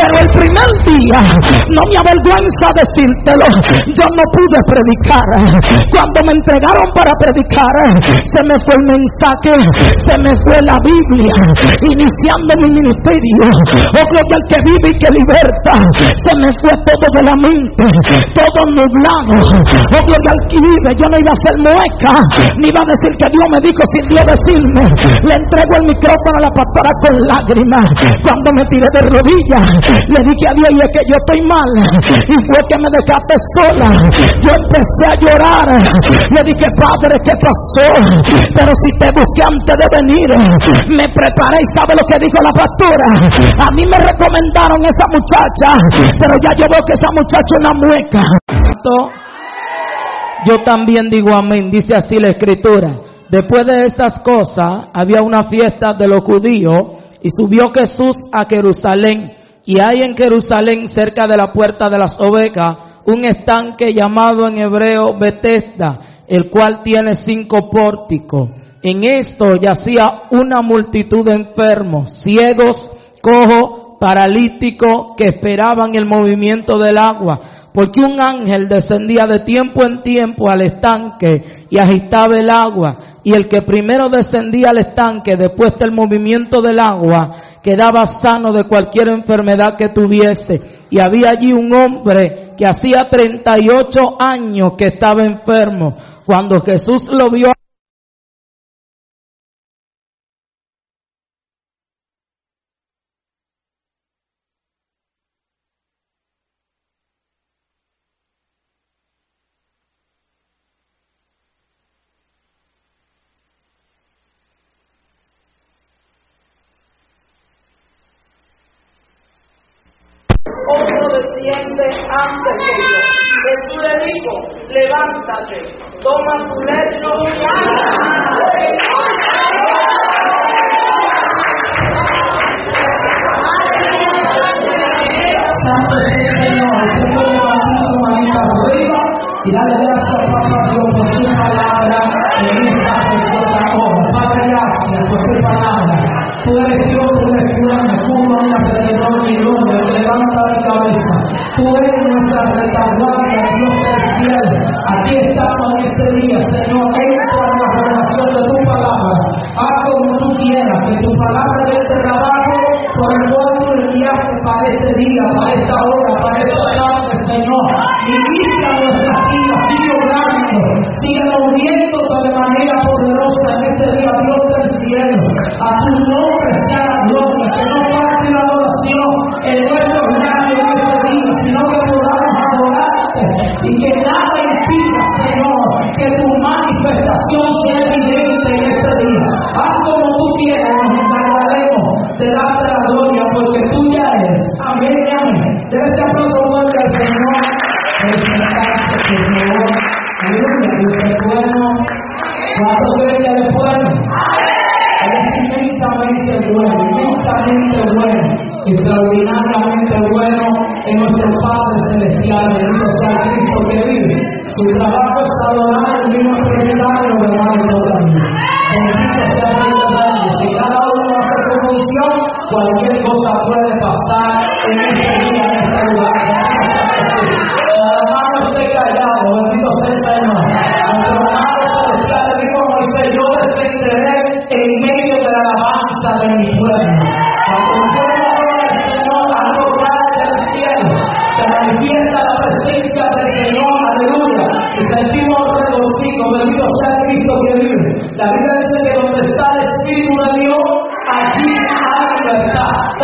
Pero el primer día, no me avergüenza decírtelo, yo no pude predicar. Cuando me entregaron para predicar, se me fue el mensaje, se me fue la Biblia, iniciando mi ministerio. Oh, gloria al que vive y que liberta. Se me fue todo de la mente, todo nublado. Oh, gloria al que vive. Yo no iba a hacer mueca, ni iba a decir que Dios me dijo sin Dios decirme. Le entrego el micrófono a la pastora con lágrimas. Cuando me tiré de rodillas, le dije a Dios, y es que yo estoy mal, y fue que me dejaste sola. Yo empecé a llorar. Le dije, Padre, ¿qué pasó? Pero si te busqué antes de venir, me preparé. Y sabe lo que dijo la pastora: a mí me recomendaron esa muchacha, pero ya yo veo que esa muchacha es una mueca. Yo también digo amén. Dice así la escritura: después de estas cosas había una fiesta de los judíos, y subió Jesús a Jerusalén. Y hay en Jerusalén, cerca de la puerta de las ovejas, un estanque llamado en hebreo Betesda, el cual tiene 5 pórticos. En esto yacía una multitud de enfermos, ciegos, cojos, paralíticos, que esperaban el movimiento del agua, porque un ángel descendía de tiempo en tiempo al estanque y agitaba el agua. Y el que primero descendía al estanque, después del movimiento del agua, quedaba sano de cualquier enfermedad que tuviese. Y había allí un hombre que hacía 38 años que estaba enfermo. Cuando Jesús lo vio, otro desciende antes que yo. Jesús le dijo: levántate, toma tu lecho y anda. Santo es el Señor. Usted puede levantar su manita arriba y darle gracias a Papá Dios por su palabra en esta preciosa hora. Padre, gracias por tu palabra. Tú eres Dios, tú eres pura, me pongo en la alrededor mi nombre, levanta mi cabeza. Tú eres nuestra retaguardia, Dios del cielo. Aquí estamos en este día, Señor. Entra en la revelación de tu palabra. Haz como tú quieras, que tu palabra de este trabajo por el cual tú enviaste para este día, para esta hora, para esta tarde, Señor. Ministra nuestras vidas, sigue orando, sigue moviéndote de manera poderosa en este día, Dios del cielo. A tu nombre sea la gloria, que no falte la adoración en nuestros labios en este día, sino que podamos adorarte y que nada impida, Señor, que tu manifestación sea evidente en este día. Haz como tú quieras, nos encargaremos de darte la gloria, porque tuya eres. Amén y amén. Debe ser aplauso fuerte al Señor. Presentarse, por favor. Aleluya, Dios es bueno. ¿Cuánto creen que es bueno? Él es inmensamente bueno, extraordinariamente bueno en nuestro Padre Celestial, bendito sea Cristo que vive. Su trabajo es adorar el mismo extraordinario de hermano todavía. Bendito sea Cristo grande. Si cada uno hace su función, cualquier cosa puede pasar en este día, en este lugar. Nada más no esté callado, bendito sea el Señor. Nuestro hermano celestial dijo a Moisés: yo descenderé en medio de la alabanza de mi pueblo. Cuando el pueblo adora al Señor, algo cae del cielo. Se manifiesta la presencia del Señor, aleluya. Y sentimos regocijo, bendito sea Cristo que vive. La Biblia dice que donde está el Espíritu de Dios, allí hay libertad.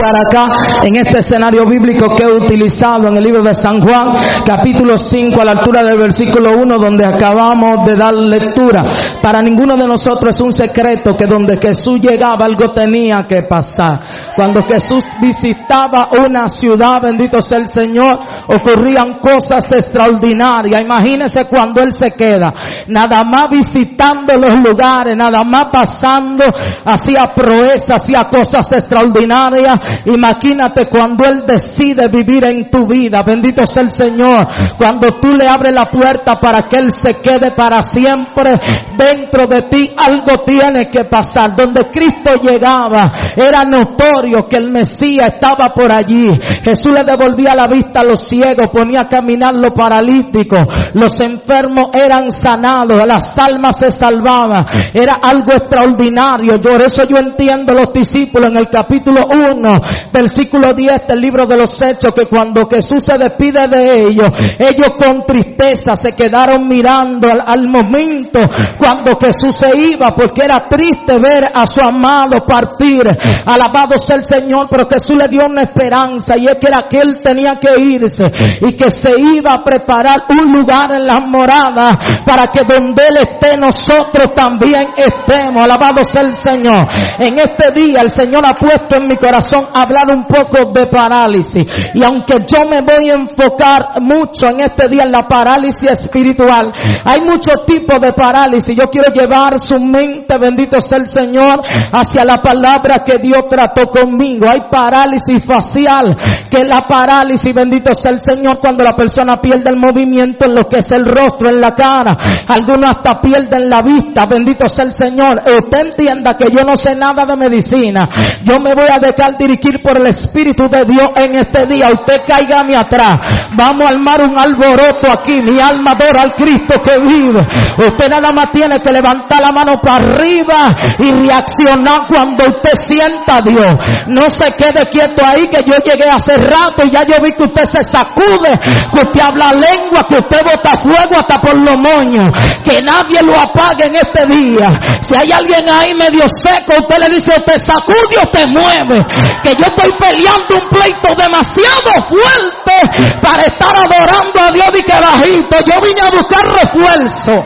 parar acá en este escenario bíblico que he utilizado en el libro de San Juan, capítulo 5, a la altura del versículo 1, donde acabamos de dar lectura. Para ninguno de nosotros es un secreto que donde Jesús llegaba algo tenía que pasar. Cuando Jesús visitaba una ciudad, bendito sea el Señor, ocurrían cosas extraordinarias. Imagínense cuando Él se queda, nada más visitando los lugares, nada más pasando, hacía proezas, hacía cosas extraordinarias. Imagínate cuando Él decide vivir en tu vida, bendito sea el Señor, cuando tú le abres la puerta para que Él se quede para siempre dentro de ti, algo tiene que pasar. Donde Cristo llegaba era notorio que el Mesías estaba por allí. Jesús le devolvía la vista a los ciegos, ponía a caminar los paralíticos, los enfermos eran sanados, las almas se salvaban. Era algo extraordinario. Por eso yo entiendo los discípulos en el capítulo 1, versículo 10 del libro de los Hechos, que cuando Jesús se despide de ellos, ellos con tristeza se quedaron mirando al momento cuando Jesús se iba, porque era triste ver a su amado partir. Alabado sea el Señor, pero Jesús le dio una esperanza, y es que era que Él tenía que irse y que se iba a preparar un lugar en las moradas para que donde Él esté nosotros también estemos. Alabado sea el Señor. En este día el Señor ha puesto en mi corazón hablar un poco de parálisis, y aunque yo me voy a enfocar mucho en este día en la parálisis espiritual, hay muchos tipos de parálisis. Yo quiero llevar su mente, bendito sea el Señor, hacia la palabra que Dios trató conmigo. Hay parálisis facial, que es la parálisis, bendito sea el Señor, cuando la persona pierde el movimiento en lo que es el rostro, en la cara. Algunos hasta pierden la vista, bendito sea el Señor. Usted entienda que yo no sé nada de medicina, yo me voy a dejar dirigir por el Espíritu de Dios en este día. Usted cáigame atrás, vamos a armar un alboroto aquí. Mi alma adora al Cristo que vive. Usted nada más tiene que levantar la mano para arriba y reaccionar cuando usted sienta a Dios. No se quede quieto ahí, que yo llegué hace rato y ya yo vi que usted se sacude, que usted habla lengua, que usted bota fuego hasta por los moños. Que nadie lo apague en este día. Si hay alguien ahí medio seco, usted le dice: te sacude o te mueve, que yo estoy peleando un pleito demasiado fuerte para estar adorando a Dios y que bajito. Yo vine a buscar refuerzo.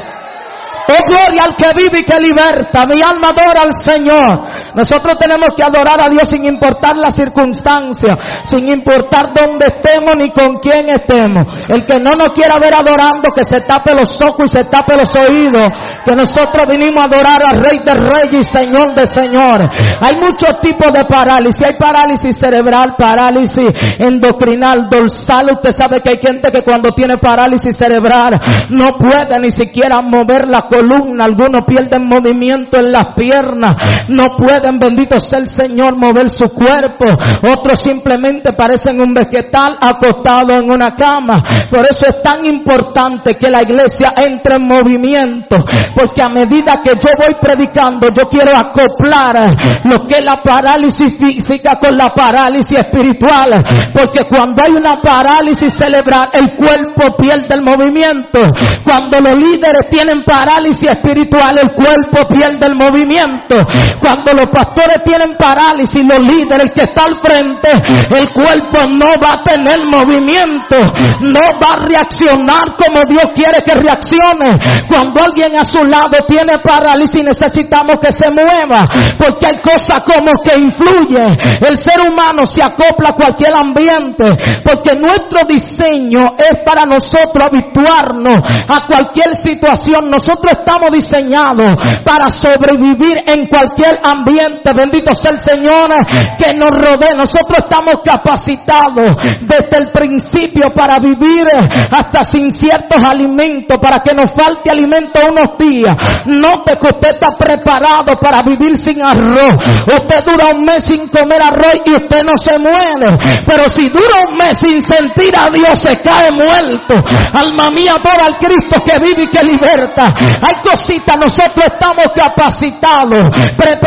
Oh, gloria al que vive y que liberta. Mi alma adora al Señor. Nosotros tenemos que adorar a Dios sin importar las circunstancias, sin importar dónde estemos ni con quién estemos. El que no nos quiera ver adorando, que se tape los ojos y se tape los oídos, que nosotros vinimos a adorar al Rey de Reyes y Señor de Señores. Hay muchos tipos de parálisis. Hay parálisis cerebral, parálisis endocrinal, dorsal. Usted sabe que hay gente que cuando tiene parálisis cerebral no puede ni siquiera mover la columna. Algunos pierden movimiento en las piernas, no pueden, bendito sea el Señor, mover su cuerpo. Otros simplemente parecen un vegetal acostado en una cama. Por eso es tan importante que la iglesia entre en movimiento, porque a medida que yo voy predicando, yo quiero acoplar lo que es la parálisis física con la parálisis espiritual, porque cuando hay una parálisis cerebral, el cuerpo pierde el movimiento. Cuando los líderes tienen parálisis espiritual, el cuerpo pierde el movimiento. Cuando los pastores tienen parálisis, los líderes, el que está al frente, el cuerpo no va a tener movimiento, no va a reaccionar como Dios quiere que reaccione. Cuando alguien a su lado tiene parálisis, necesitamos que se mueva, porque hay cosas como que influyen. El ser humano se acopla a cualquier ambiente, porque nuestro diseño es para nosotros habituarnos a cualquier situación. Nosotros estamos diseñados para sobrevivir en cualquier ambiente, bendito sea el Señor, que nos rodee. Nosotros estamos capacitados desde el principio para vivir hasta sin ciertos alimentos, para que nos falte alimento unos días. Note que usted está preparado para vivir sin arroz. Usted dura un mes sin comer arroz y usted no se muere, pero si dura un mes sin sentir a Dios, se cae muerto. Alma mía, adora al Cristo que vive y que liberta. Hay cositas, nosotros estamos capacitados, preparados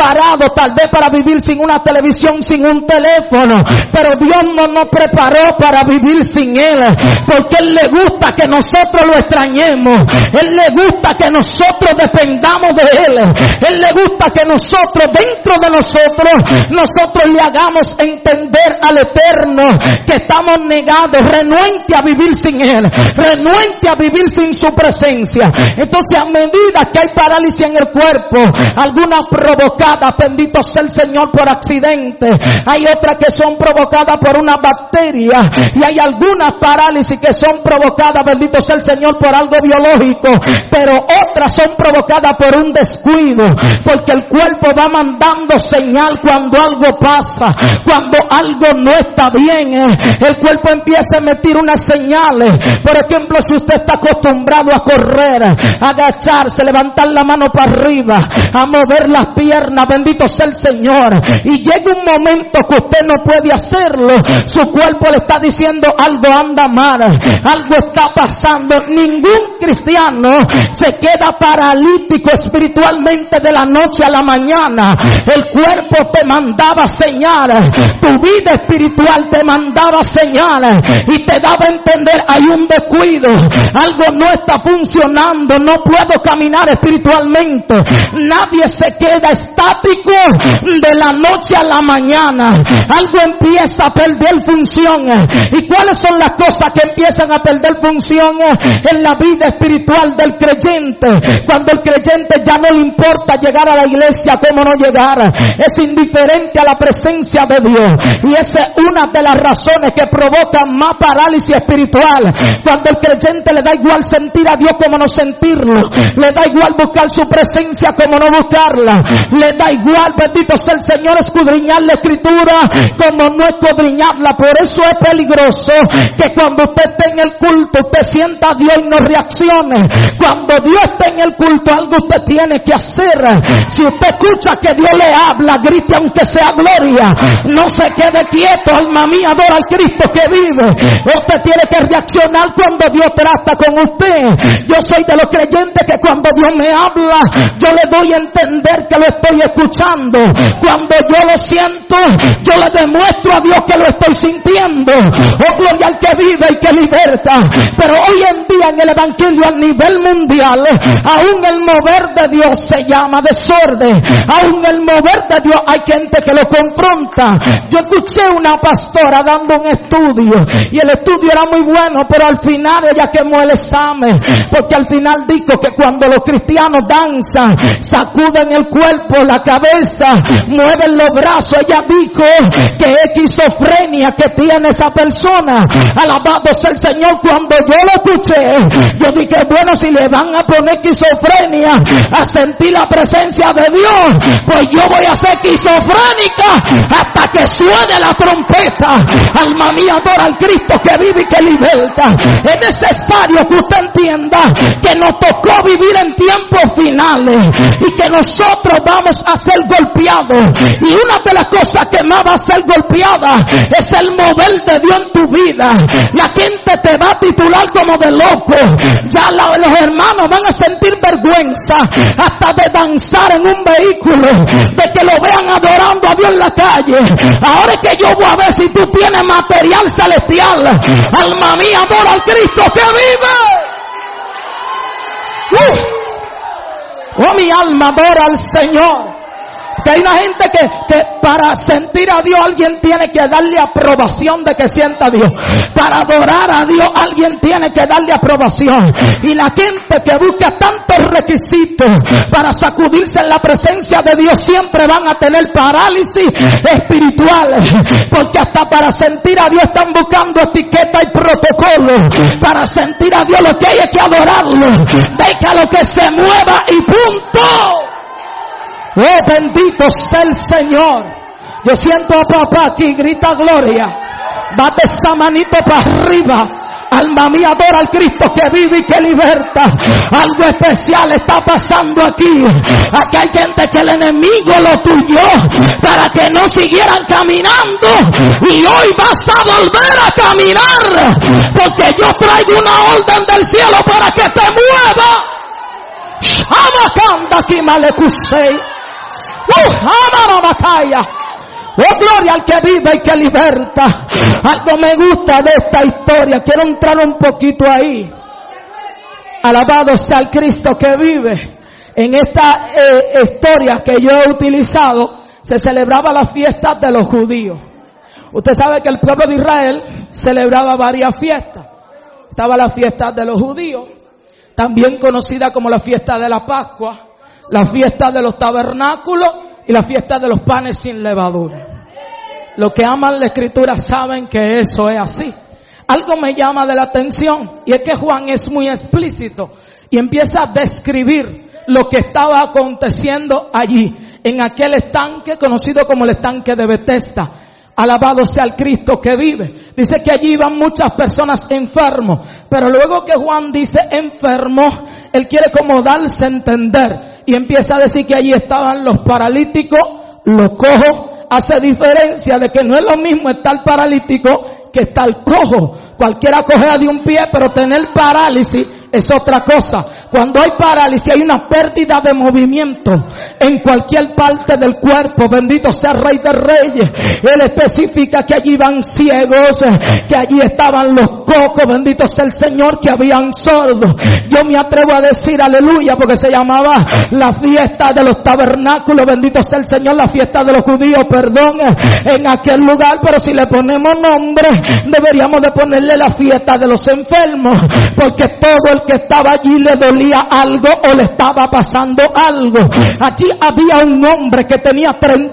tal vez para vivir sin una televisión, sin un teléfono, pero Dios no nos preparó para vivir sin Él, porque Él le gusta que nosotros lo extrañemos, Él le gusta que nosotros dependamos de Él, Él le gusta que nosotros, dentro de nosotros le hagamos entender al Eterno que estamos negados, renuente a vivir sin Él, renuente a vivir sin su presencia. Entonces, a medida que hay parálisis en el cuerpo, algunas provocadas, bendito sea el Señor, por accidente, hay otras que son provocadas por una bacteria, y hay algunas parálisis que son provocadas, bendito sea el Señor, por algo biológico, pero otras son provocadas por un descuido, porque el cuerpo va mandando señal cuando algo pasa, cuando algo no está bien, el cuerpo empieza a emitir unas señales. Por ejemplo, si usted está acostumbrado a correr, a agacharse, levantar la mano para arriba, a mover las piernas, bendito sea el Señor, y llega un momento que usted no puede hacerlo, su cuerpo le está diciendo algo anda mal, algo está pasando. Ningún cristiano se queda paralítico espiritualmente de la noche a la mañana. El cuerpo te mandaba señales, tu vida espiritual te mandaba señales y te daba a entender hay un descuido, algo no está funcionando, no puedo caminar espiritualmente. Nadie se queda estático de la noche a la mañana, algo empieza a perder función. ¿Y cuáles son las cosas que empiezan a perder función en la vida espiritual del creyente? Cuando el creyente ya no le importa llegar a la iglesia, cómo no llegar, es indiferente a la presencia de Dios, y esa es una de las razones que provocan más parálisis espiritual. Cuando el creyente le da igual sentir a Dios como no sentirlo, le da igual buscar su presencia como no buscarla, le da igual, bendito sea el Señor, escudriñar la escritura como no escudriñarla. Por eso es peligroso que cuando usted esté en el culto usted sienta a Dios y no reaccione. Cuando Dios está en el culto, algo usted tiene que hacer. Si usted escucha que Dios le habla, grite aunque sea gloria, no se quede quieto. Alma mía, adora al Cristo que vive. Usted tiene que reaccionar cuando Dios trata con usted. Yo soy de los creyentes que cuando Dios me habla, yo le doy a entender que lo estoy escuchando. Cuando yo lo siento, yo le demuestro a Dios que lo estoy sintiendo. Oh, gloria al que vive y que liberta. Pero hoy en día en el evangelio a nivel mundial, aún el mover de Dios se llama desorden. Aún el mover de Dios hay gente que lo confronta. Yo escuché una pastora dando un estudio, y el estudio era muy bueno, pero al final ella quemó el examen, porque al final dijo que cuando los cristianos danzan, sacuden el cuerpo, la cabeza, mueven los brazos, ella dijo que es esquizofrenia que tiene esa persona. Alabado sea el Señor. Cuando yo lo escuché, yo dije, bueno, si le van a poner esquizofrenia a sentir la presencia de Dios, pues yo voy a ser esquizofrénica hasta que suene la trompeta. Alma mía, adora al Cristo que vive y que liberta. Es necesario que usted entienda que nos tocó vivir en tiempos finales y que nosotros vamos a ser golpeados, y una de las cosas que más va a ser golpeada es el mover de Dios en tu vida. La gente te va a titular como de loco, ya los hermanos van a sentir vergüenza hasta de danzar en un vehículo, de que lo vean adorando a Dios en la calle. Ahora es que yo voy a ver si tú tienes material celestial. Alma mía, adora al Cristo que vive. Oh, mi alma adora al Señor. Que hay una gente que para sentir a Dios alguien tiene que darle aprobación de que sienta a Dios. Para adorar a Dios alguien tiene que darle aprobación. Y la gente que busca tantos requisitos para sacudirse en la presencia de Dios siempre van a tener parálisis espirituales. Porque hasta para sentir a Dios están buscando etiqueta y protocolo. Para sentir a Dios lo que hay es que adorarlo. Déjalo que se mueva y punto. Oh, bendito sea el Señor. Yo siento a papá aquí, grita gloria. Bate esa manito para arriba. Alma mía, adora al Cristo que vive y que liberta. Algo especial está pasando aquí. Aquí hay gente que el enemigo lo tuyó para que no siguieran caminando, y hoy vas a volver a caminar, porque yo traigo una orden del cielo para que te mueva. Shamakanda aquí malekusei. Oh, gloria al que vive y que liberta. Algo me gusta de esta historia. Quiero entrar un poquito ahí. Alabado sea el Cristo que vive. En esta historia que yo he utilizado, se celebraba la fiesta de los judíos. Usted sabe que el pueblo de Israel celebraba varias fiestas. Estaba la fiesta de los judíos, también conocida como la fiesta de la Pascua, la fiesta de los tabernáculos y la fiesta de los panes sin levadura. Los que aman la Escritura saben que eso es así. Algo me llama de la atención, y es que Juan es muy explícito y empieza a describir lo que estaba aconteciendo allí, en aquel estanque conocido como el estanque de Betesda. Alabado sea el Cristo que vive. Dice que allí iban muchas personas enfermos, pero luego que Juan dice enfermos, él quiere como darse a entender y empieza a decir que allí estaban los paralíticos, los cojos. Hace diferencia de que no es lo mismo estar paralítico que estar cojo. Cualquiera cojea de un pie, pero tener parálisis es otra cosa. Cuando hay parálisis hay una pérdida de movimiento en cualquier parte del cuerpo. Bendito sea el Rey de Reyes. Él especifica que allí iban ciegos, que allí estaban los cocos, bendito sea el Señor, que habían sordos. Yo me atrevo a decir aleluya, porque se llamaba la fiesta de los tabernáculos, bendito sea el Señor, la fiesta de los judíos, perdón, en aquel lugar. Pero si le ponemos nombre, deberíamos de ponerle la fiesta de los enfermos, porque todo el que estaba allí le dolía algo o le estaba pasando algo. Allí había un hombre que tenía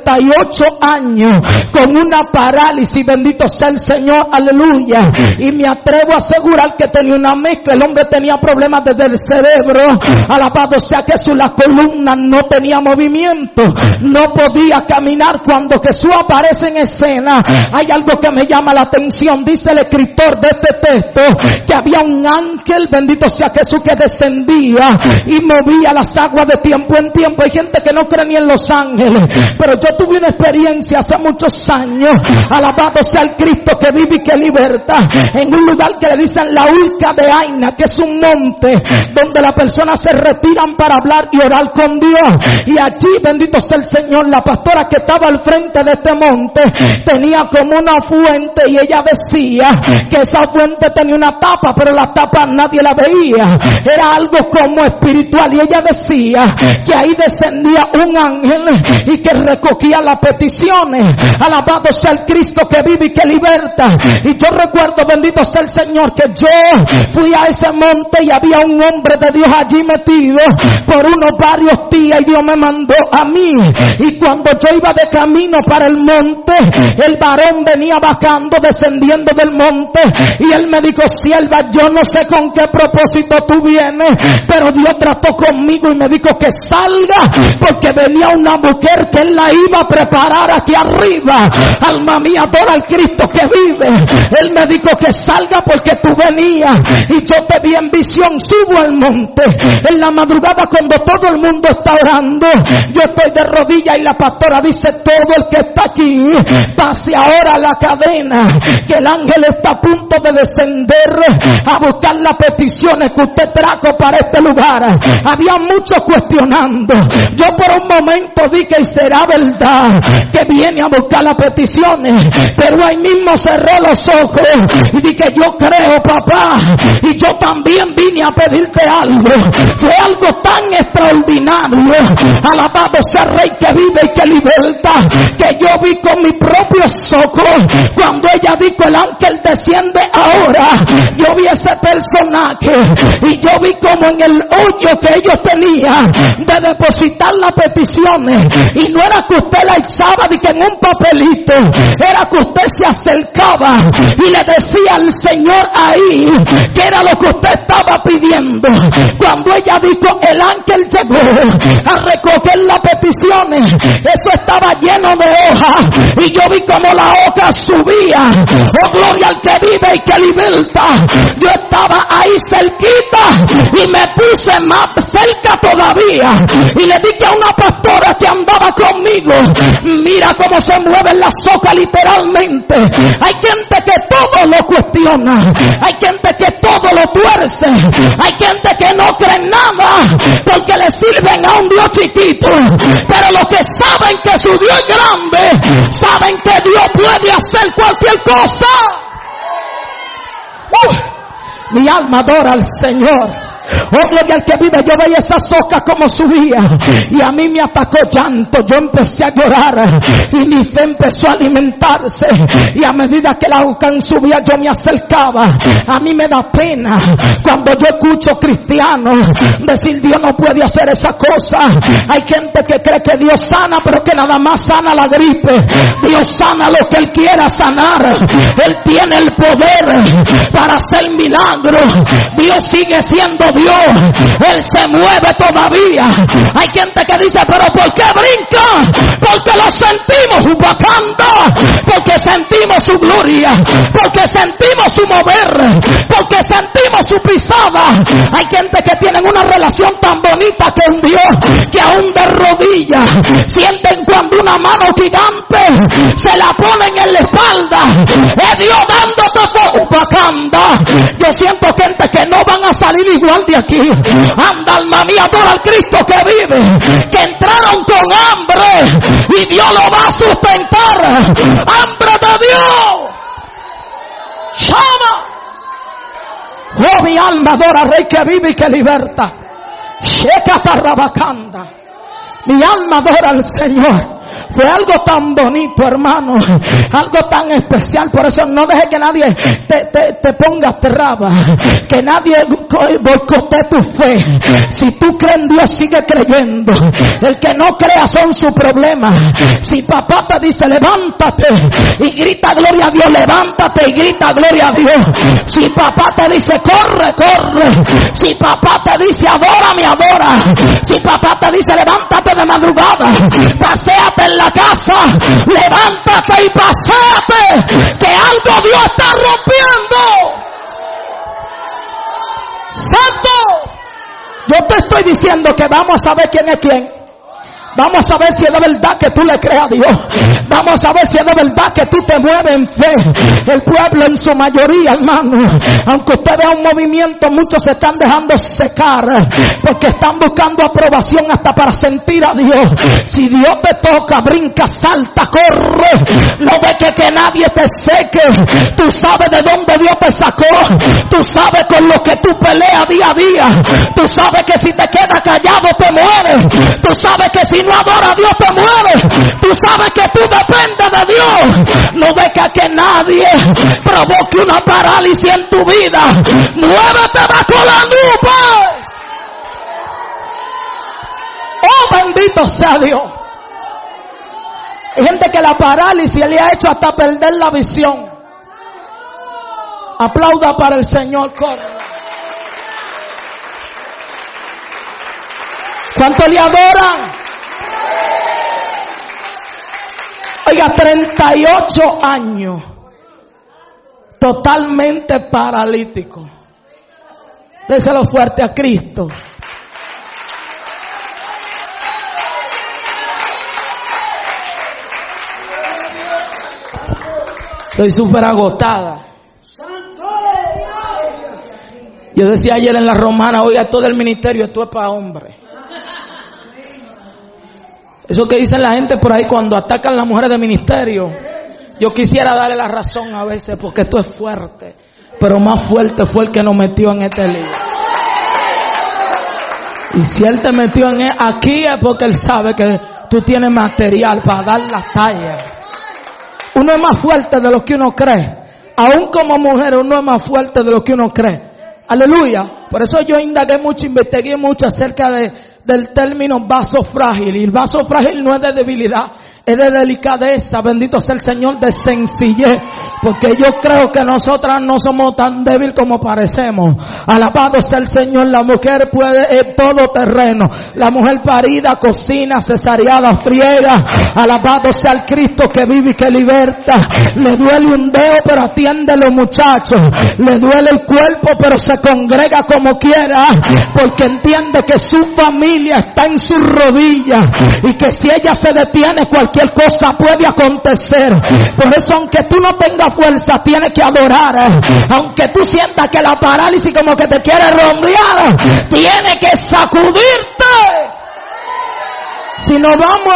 38 años con una parálisis, bendito sea el Señor, aleluya. Y me atrevo a asegurar que tenía una mezcla. El hombre tenía problemas desde el cerebro, alabado sea Jesús, la columna no tenía movimiento, no podía caminar. Cuando Jesús aparece en escena, hay algo que me llama la atención. Dice el escritor de este texto que había un ángel, bendito sea Jesús, que descendía y movía las aguas de tiempo en tiempo. Hay gente que no cree ni en los ángeles, pero yo tuve una experiencia hace muchos años, alabado sea el Cristo que vive y que liberta, en un lugar que le dicen la Urca de Aina, que es un monte donde las personas se retiran para hablar y orar con Dios. Y allí, bendito sea el Señor, la pastora que estaba al frente de este monte tenía como una fuente, y ella decía que esa fuente tenía una tapa, pero la tapa nadie la veía, era algo como espiritual. Y ella decía que ahí descendía un ángel y que recogía las peticiones. Alabado sea el Cristo que vive y que liberta. Y yo recuerdo, bendito sea el Señor, que yo fui a ese monte y había un hombre de Dios allí metido por unos varios días, y Dios me mandó a mí. Y cuando yo iba de camino para el monte, el varón venía bajando, descendiendo del monte, y él me dijo: sierva, yo no sé con qué propósito tú vienes, pero Dios trató conmigo y me dijo que salga, porque venía una mujer que él la iba a preparar aquí arriba. Alma mía, adora al Cristo que vive. Él me dijo que salga porque tú venías, y yo te vi en visión. Subo al monte en la madrugada cuando todo el mundo está orando, yo estoy de rodillas y la pastora dice: todo el que está aquí pase ahora la cadena, que el ángel está a punto de descender a buscar las peticiones que usted trajo para este lugar. Había muchos cuestionando. Yo por un momento dije: y será verdad que viene a buscar las peticiones, pero ahí mismo cerré los ojos y dije: yo creo, papá, y yo también vine a pedirte algo. Fue algo tan extraordinario, alabado sea el Rey que vive y que liberta, que yo vi con mis propios ojos. Cuando ella dijo: el ángel desciende ahora, yo vi ese personaje y yo vi como en el hoyo que ellos tenían de depositar las peticiones, y no era que usted la echaba de que en un papelito, era que usted se acercaba y le decía al Señor ahí que era lo que usted estaba pidiendo. Cuando ella dijo: el ángel llegó a recoger las peticiones, eso estaba lleno de hojas, y yo vi como la hoja subía. Oh, gloria al que vive y que liberta. Yo estaba ahí cerquita Y me puse más cerca todavía y le dije a una pastora que andaba conmigo: mira cómo se mueve la soga literalmente. Hay gente que todo lo cuestiona, hay gente que todo lo tuerce, hay gente que no cree en nada porque le sirven a un Dios chiquito. Pero los que saben que su Dios es grande, saben que Dios puede hacer cualquier cosa. Mi alma adora al Señor. Oh, gloria al que vive. Yo veía esa soca como subía y a mí me atacó llanto. Yo empecé a llorar y mi fe empezó a alimentarse, y a medida que la soca subía yo me acercaba. A mí me da pena cuando yo escucho cristianos decir: Dios no puede hacer esa cosa. Hay gente que cree que Dios sana, pero que nada más sana la gripe. Dios sana lo que Él quiera sanar. Él tiene el poder para hacer milagros. Dios sigue siendo Dios. Él se mueve todavía. Hay gente que dice: pero ¿por qué brinca? Porque lo sentimos, Upacanda, porque sentimos su gloria, porque sentimos su mover, porque sentimos su pisada. Hay gente que tienen una relación tan bonita con Dios que aún de rodillas sienten cuando una mano gigante se la ponen en la espalda. Es Dios dándote por Upacanda. Yo siento gente que no van a salir igual de aquí. Anda, alma mía, adora al Cristo que vive, que entraron con hambre y Dios lo va a sustentar. Hambre de Dios. Llama. Oh, mi alma adora al Rey que vive y que liberta. Shekatarabakanda. Mi alma adora al Señor. Fue algo tan bonito, hermano, algo tan especial. Por eso no dejes que nadie te ponga traba, que nadie boicotee tu fe. Si tú crees en Dios, sigue creyendo. El que no crea son sus problemas. Si papá te dice levántate y grita gloria a Dios, levántate y grita gloria a Dios. Si papá te dice corre, corre. Si papá te dice adórame, adora. Si papá te dice levántate de madrugada, paséate en la casa, levántate y paséate, que algo Dios está rompiendo. Santo, yo te estoy diciendo que vamos a ver quién es quién. Vamos a ver si es de verdad que tú le crees a Dios. Vamos a ver si es de verdad que tú te mueves en fe. El pueblo en su mayoría, hermano, aunque usted vea un movimiento, muchos se están dejando secar porque están buscando aprobación hasta para sentir a Dios. Si Dios te toca, brinca, salta, corre. No ve que nadie te seque. Tú sabes de dónde Dios te sacó. Tú sabes con lo que tú peleas día a día. Tú sabes que si te quedas callado te mueres. Tú sabes que si no adora a Dios te mueres. Tú sabes que tú dependes de Dios. No dejes que nadie provoque una parálisis en tu vida. Muévete bajo la nube. Oh, bendito sea Dios. Hay gente que la parálisis le ha hecho hasta perder la visión. Aplauda para el Señor. ¿Cuánto le adoran? Oiga, 38 años totalmente paralítico. Déselo fuerte a Cristo. Estoy súper agotada. Yo decía ayer en la Romana, oiga, todo el ministerio, esto es para hombres. Eso que dicen la gente por ahí cuando atacan a las mujeres de ministerio. Yo quisiera darle la razón a veces porque esto es fuerte. Pero más fuerte fue el que nos metió en este lío. Y si Él te metió en aquí es porque Él sabe que tú tienes material para dar la talla. Uno es más fuerte de lo que uno cree. Aún como mujer uno es más fuerte de lo que uno cree. Aleluya. Por eso yo indagué mucho, investigué mucho acerca del término vaso frágil. Y el vaso frágil no es de debilidad. es de delicadeza, bendito sea el Señor, de sencillez, porque yo creo que nosotras no somos tan débiles como parecemos. Alabado sea el Señor. La mujer puede todo terreno, la mujer parida, cocina, cesareada, friega. Alabado sea el Cristo que vive y que liberta. Le duele un dedo pero atiende a los muchachos, le duele el cuerpo pero se congrega como quiera, porque entiende que su familia está en sus rodillas y que si ella se detiene cualquier cosa puede acontecer. Por eso, aunque tú no tengas fuerza, tienes que adorar. Aunque tú sientas que la parálisis como que te quiere rondear, tienes que sacudirte. Si nos vamos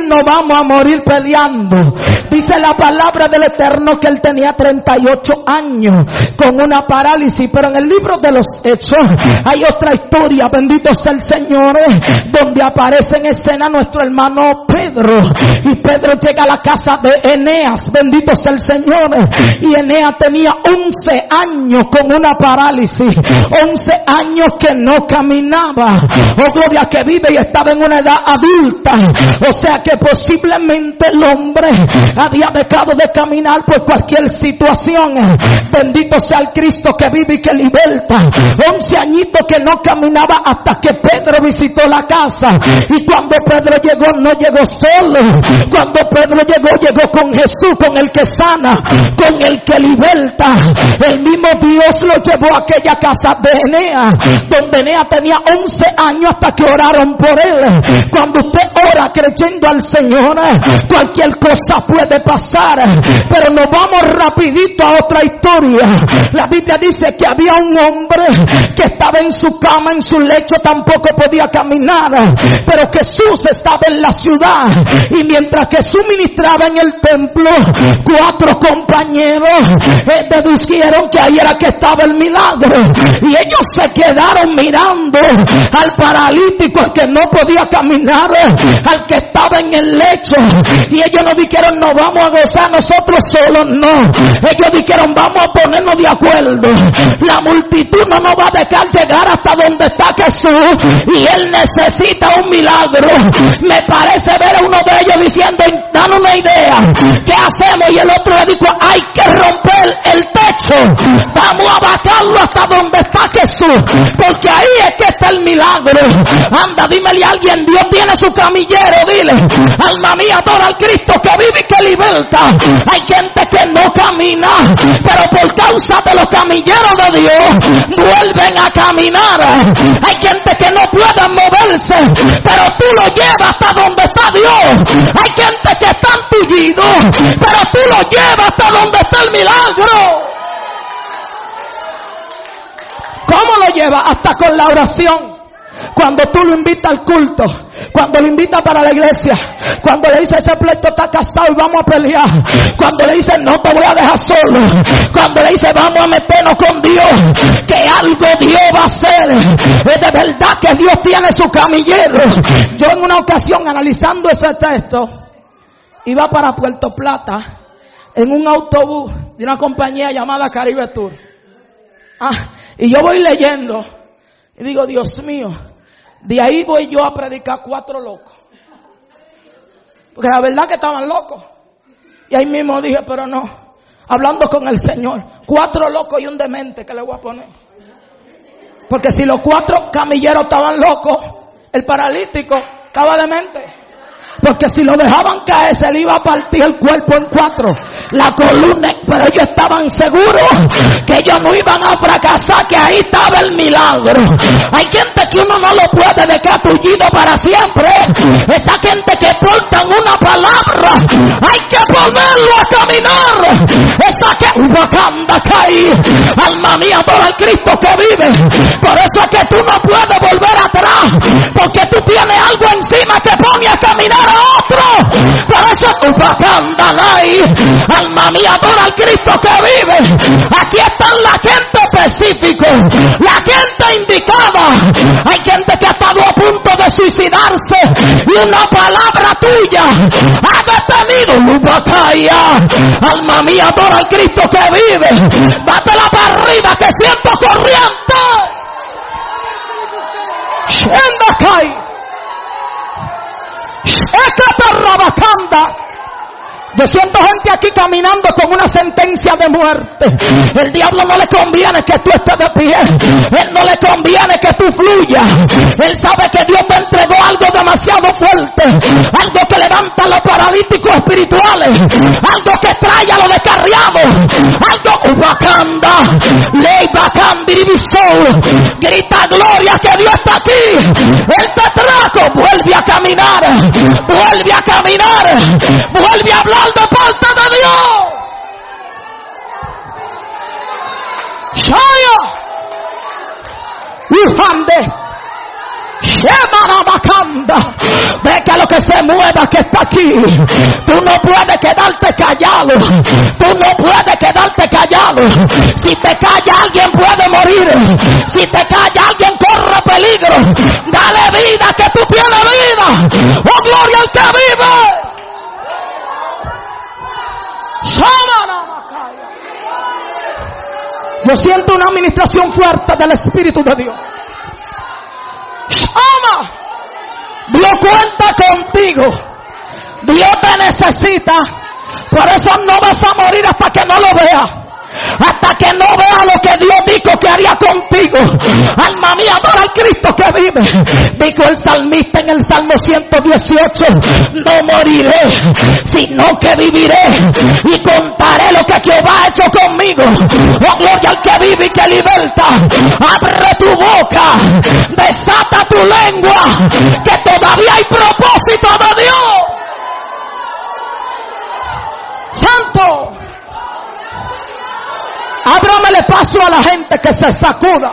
a morir peleando. Dice la palabra del Eterno que él tenía 38 años con una parálisis. Pero en el libro de los Hechos hay otra historia, bendito sea el Señor, donde aparece en escena nuestro hermano Pedro. Y Pedro llega a la casa de Eneas, bendito sea el Señor. Y Eneas tenía 11 años con una parálisis, 11 años que no caminaba. Otro día que vive y estaba en una edad adulta. O sea que posiblemente el hombre había dejado de caminar por cualquier situación. Bendito sea el Cristo que vive y que liberta. 11 añitos que no caminaba hasta que Pedro visitó la casa. Y cuando Pedro llegó, no llegó solo. Cuando Pedro llegó con Jesús, con el que sana, con el que liberta. El mismo Dios lo llevó a aquella casa de Eneas, donde Eneas tenía 11 años hasta que oraron por él. Cuando usted ora creyendo al Señor, cualquier cosa puede pasar. Pero nos vamos rapidito a otra historia. La Biblia dice que había un hombre que estaba en su cama, en su lecho, tampoco podía caminar, pero Jesús estaba en la ciudad. Y mientras Jesús ministraba en el templo, 4 compañeros deducieron que ahí era que estaba el milagro. Y ellos se quedaron mirando al paralítico, al que no podía caminar, al que estaba en el lecho. Y ellos no dijeron, no vamos a gozar nosotros solos, no. Ellos dijeron, vamos a ponernos de acuerdo. La multitud no nos va a dejar llegar hasta donde está Jesús, y él necesita un milagro. Me parece ver a uno de ellos diciendo, danos una idea, ¿qué hacemos? Y el otro le dijo, hay que romper el techo, vamos a bajarlo hasta donde está Jesús, porque ahí es que está el milagro. Anda, dímele a alguien, Dios tiene su camillero, dile, alma mía, adora al Cristo que vive y que liberta. Hay gente que no camina, pero por causa de los camilleros de Dios vuelven a caminar. Hay gente que no puede moverse, pero tú lo llevas hasta donde está Dios. Hay gente que está entullido, pero tú lo llevas hasta donde está el milagro. ¿Cómo lo llevas? Hasta con la oración. Cuando tú lo invitas al culto, cuando lo invitas para la iglesia, cuando le dices, ese pleito está casado y vamos a pelear, cuando le dices, no te voy a dejar solo, cuando le dices, vamos a meternos con Dios, que algo Dios va a hacer. Es de verdad que Dios tiene su camillero. Yo en una ocasión, analizando ese texto, iba para Puerto Plata en un autobús de una compañía llamada Caribe Tour. Y yo voy leyendo y digo, Dios mío, de ahí voy yo a predicar 4 locos. Porque la verdad que estaban locos. Y ahí mismo dije, pero no, hablando con el Señor, 4 locos y un demente que le voy a poner. Porque si los 4 camilleros estaban locos, el paralítico estaba demente. Porque si lo dejaban caer, se le iba a partir el cuerpo en 4, la columna. Pero ellos estaban seguros que ellos no iban a fracasar, que ahí estaba el milagro. Hay gente que uno no lo puede dejar tullido para siempre. Esa gente que portan una palabra, hay que ponerlo a caminar. Esa que Ubacanda cae, alma mía, adora al Cristo que vive. Por eso es que tú no puedes volver atrás, porque tú tienes algo encima que pone a caminar a otro. Por eso alma mía, adora al Cristo que vive. Aquí están la gente específica, la gente indicada. Hay gente que ha estado a punto de suicidarse y una palabra tuya ha detenido. Alma mía, adora al Cristo que vive. Dátela para arriba que siento corriente. Yo siento gente aquí caminando con una sentencia de muerte. El diablo no le conviene que tú estés de pie. Él no le conviene que tú fluyas. Él sabe que Dios te entregó algo demasiado fuerte. Algo que levanta a los paralíticos espirituales. Algo que trae a los descarriados. Algo Wakanda. Ley Bakandiribiso. Grita gloria que Dios está aquí. Él te trajo. Vuelve a caminar. Vuelve a caminar. Vuelve a hablar de parte de Dios. Shaya Uhande Shemana Bakanda. Ve que lo que se mueva que está aquí. Tú no puedes quedarte callado. Tú no puedes quedarte callado. Si te calla alguien puede morir. Si te calla alguien corre peligro. Dale vida que tú tienes vida. Oh gloria al que vive. Yo siento una administración fuerte del Espíritu de Dios. Dios cuenta contigo. Dios te necesita. Por eso no vas a morir hasta que no lo veas. Hasta que no vea lo que Dios dijo que haría contigo. Alma mía, adora al Cristo que vive. Dijo el salmista en el Salmo 118: no moriré, sino que viviré y contaré lo que Jehová ha hecho conmigo. Oh gloria al que vive y que liberta. Abre tu boca, desata tu lengua, que todavía hay propósito de Dios. Santo, ábramele paso a la gente que se sacuda.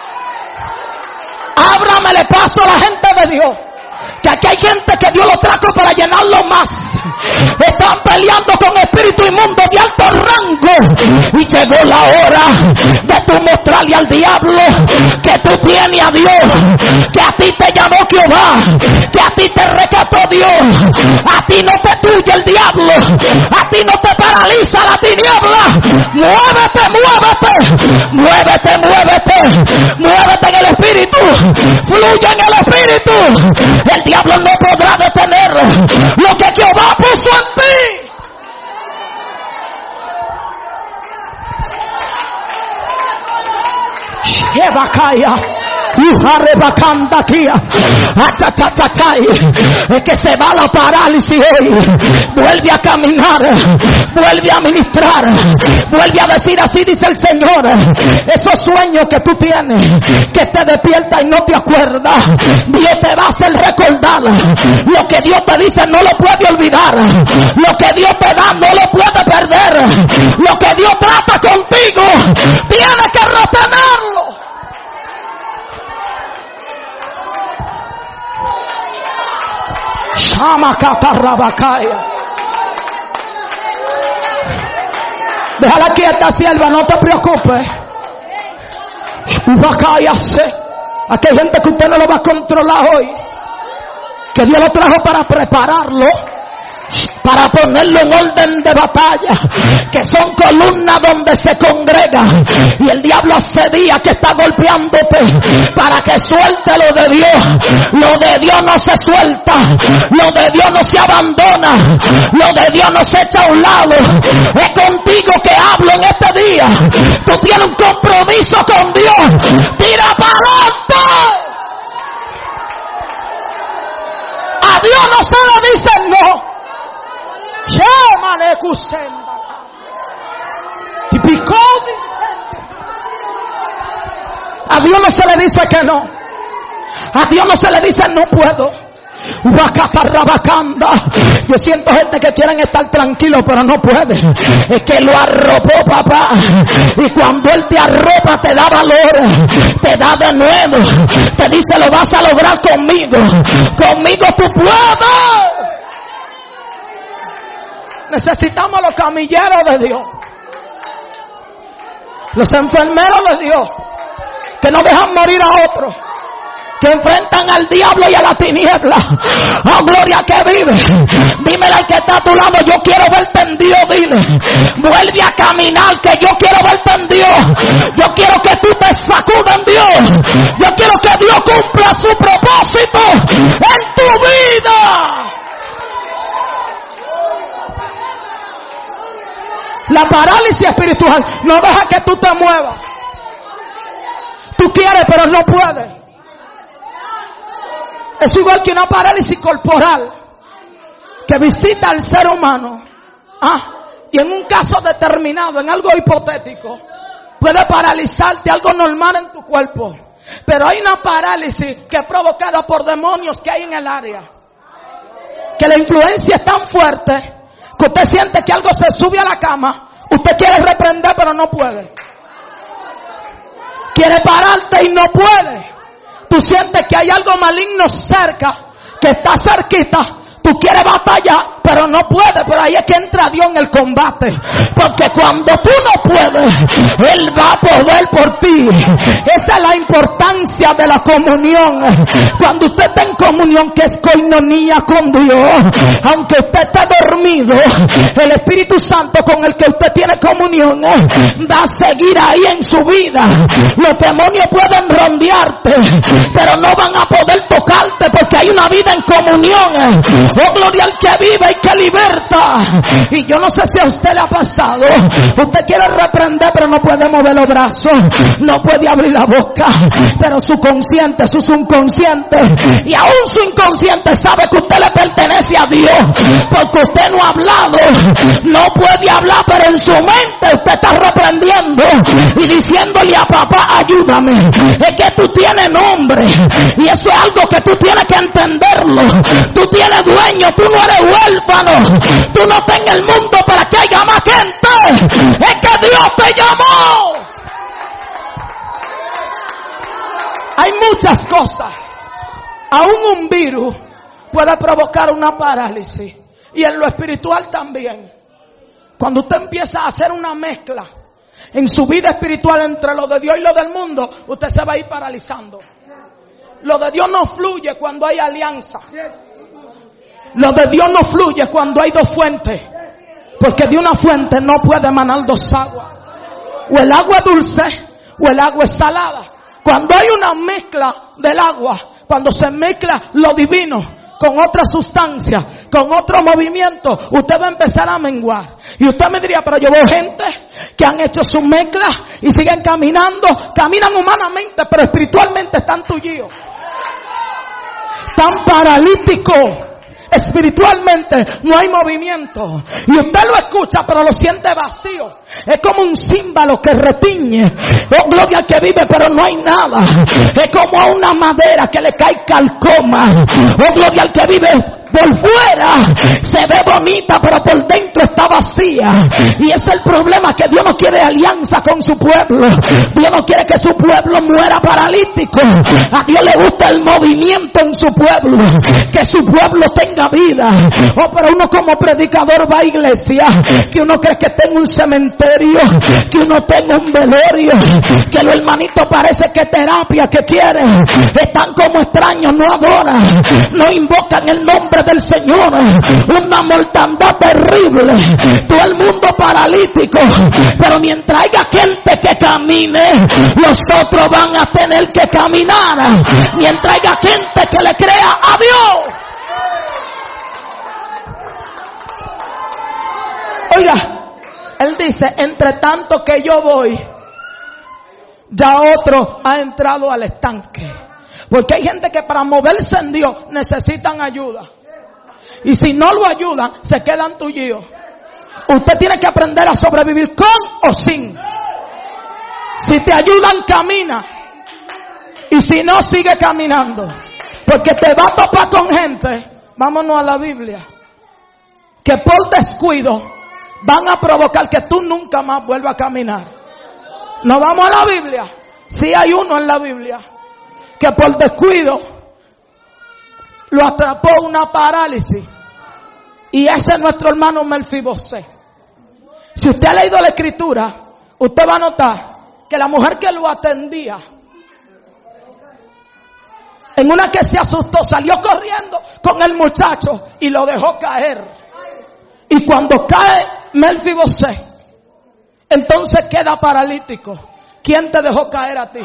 Ábramele paso a la gente de Dios. Que aquí hay gente que Dios lo trajo para llenarlo más. Están peleando con espíritu inmundo de alto rango. Y llegó la hora de tú mostrarle al diablo que tú tienes a Dios. Que a ti te llamó Jehová. Que a ti te rescató Dios. A ti no te tuye el diablo. A ti no te paraliza la tiniebla. Muévete, muévete. Muévete, muévete. Muévete en el espíritu. Fluye en el espíritu. El diablo no podrá detener lo que Jehová puso en ti. Lleva calla. Es que se va la parálisis hoy. Vuelve a caminar, vuelve a ministrar, vuelve a decir: así dice el Señor. Esos sueños que tú tienes, que te despiertas y no te acuerdas, Dios te va a hacer recordar. Lo que Dios te dice no lo puede olvidar. Lo que Dios te da no lo puede perder. Lo que Dios trata contigo tienes que retenerlo. Déjala quieta, sierva, no te preocupes. Aquí hay gente que usted no lo va a controlar hoy. Que Dios lo trajo para prepararlo, para ponerlo en orden de batalla, que son columnas donde se congregan. Y el diablo hace días que está golpeándote para que suelte lo de Dios. Lo de Dios no se suelta, lo de Dios no se abandona, lo de Dios no se echa a un lado. Es contigo que hablo en este día. Tú tienes un compromiso con Dios. Tira para adelante. A Dios no se le dice no. A Dios no se le dice que no. A Dios no se le dice no puedo. Yo siento gente que quieren estar tranquilos pero no pueden. Es que lo arropó papá. Y cuando Él te arropa te da valor, te da de nuevo, te dice: lo vas a lograr conmigo. Conmigo tú puedes. Necesitamos los camilleros de Dios, los enfermeros de Dios, que no dejan morir a otros, que enfrentan al diablo y a la tiniebla. Oh gloria que vive. Dímele al que está a tu lado: yo quiero verte en Dios. Dile: vuelve a caminar, que yo quiero verte en Dios. Yo quiero que tú te sacudas en Dios. Yo quiero que Dios cumpla su propósito en tu vida. La parálisis espiritual no deja que tú te muevas. Tú quieres, pero no puedes. Es igual que una parálisis corporal que visita al ser humano. Y en un caso determinado, en algo hipotético, puede paralizarte algo normal en tu cuerpo. Pero hay una parálisis que es provocada por demonios que hay en el área. Que la influencia es tan fuerte que usted siente que algo se sube a la cama. Usted quiere reprender, pero no puede. Quiere pararte y no puede. Tú sientes que hay algo maligno cerca, que está cerquita. Tú quieres batallar, pero no puedes. Pero ahí es que entra Dios en el combate. Porque cuando tú no puedes, Él va a poder por ti. Esa es la importancia de la comunión. Cuando usted está en comunión, que es coinonía con Dios, aunque usted esté dormido, el Espíritu Santo con el que usted tiene comunión va a seguir ahí en su vida. Los demonios pueden rondearte, pero no van a poder tocarte, porque hay una vida en comunión. Oh, gloria al que vive y que liberta. Y yo no sé si a usted le ha pasado. Usted quiere reprender, pero no puede mover los brazos, no puede abrir la boca. Pero su consciente, su subconsciente y aún su inconsciente sabe que usted le pertenece a Dios, porque usted no ha hablado, no puede hablar, pero en su mente usted está reprendiendo y diciéndole a papá: ayúdame. Es que tú tienes nombre, y eso es algo que tú tienes que entenderlo. Tú tienes dueño, tú no eres huérfano, tú no estás en el mundo para que haya más gente. Es que Dios te llamó. Hay muchas cosas. Aún un virus puede provocar una parálisis, y en lo espiritual también. Cuando usted empieza a hacer una mezcla en su vida espiritual entre lo de Dios y lo del mundo, usted se va a ir paralizando. Lo de Dios no fluye cuando hay alianza. Lo de Dios no fluye cuando hay dos fuentes, porque de una fuente no puede emanar dos aguas. O el agua es dulce o el agua es salada. Cuando hay una mezcla del agua, cuando se mezcla lo divino con otra sustancia, con otro movimiento, usted va a empezar a menguar. Y usted me diría: pero yo veo gente que han hecho su mezcla y siguen caminando, caminan humanamente, pero espiritualmente están tullidos, están paralíticos. Espiritualmente no hay movimiento, y usted lo escucha pero lo siente vacío. Es como un címbalo que retiñe. Oh, gloria al que vive, pero no hay nada. Es como a una madera que le cae calcoma. Oh, gloria al que vive. Por fuera se ve bonita, pero por dentro está vacía. Y ese es el problema, que Dios no quiere alianza con su pueblo. Dios no quiere que su pueblo muera paralítico. A Dios le gusta el movimiento en su pueblo, que su pueblo tenga vida. Oh, pero uno como predicador va a iglesia, que uno cree que está en un cementerio, que uno tenga un velorio, que los hermanitos parece que terapia que quieren. Están como extraños, no adoran, no invocan el nombre del Señor. Una mortandad terrible, todo el mundo paralítico. Pero mientras haya gente que camine, los otros van a tener que caminar. Mientras haya gente que le crea a Dios. Oiga, él dice: entre tanto que yo voy, ya otro ha entrado al estanque. Porque hay gente que para moverse en Dios necesitan ayuda, y si no lo ayudan, se quedan tullidos. Usted tiene que aprender a sobrevivir con o sin. Si te ayudan, camina. Y si no, sigue caminando. Porque te va a topar con gente, vámonos a la Biblia, que por descuido van a provocar que tú nunca más vuelvas a caminar. No vamos a la Biblia. Sí hay uno en la Biblia que por descuido lo atrapó una parálisis, y ese es nuestro hermano Melfibosé. Si usted ha leído la escritura, usted va a notar que la mujer que lo atendía, en una que se asustó, salió corriendo con el muchacho y lo dejó caer. Y cuando cae Melfibosé, entonces queda paralítico. ¿Quién te dejó caer a ti?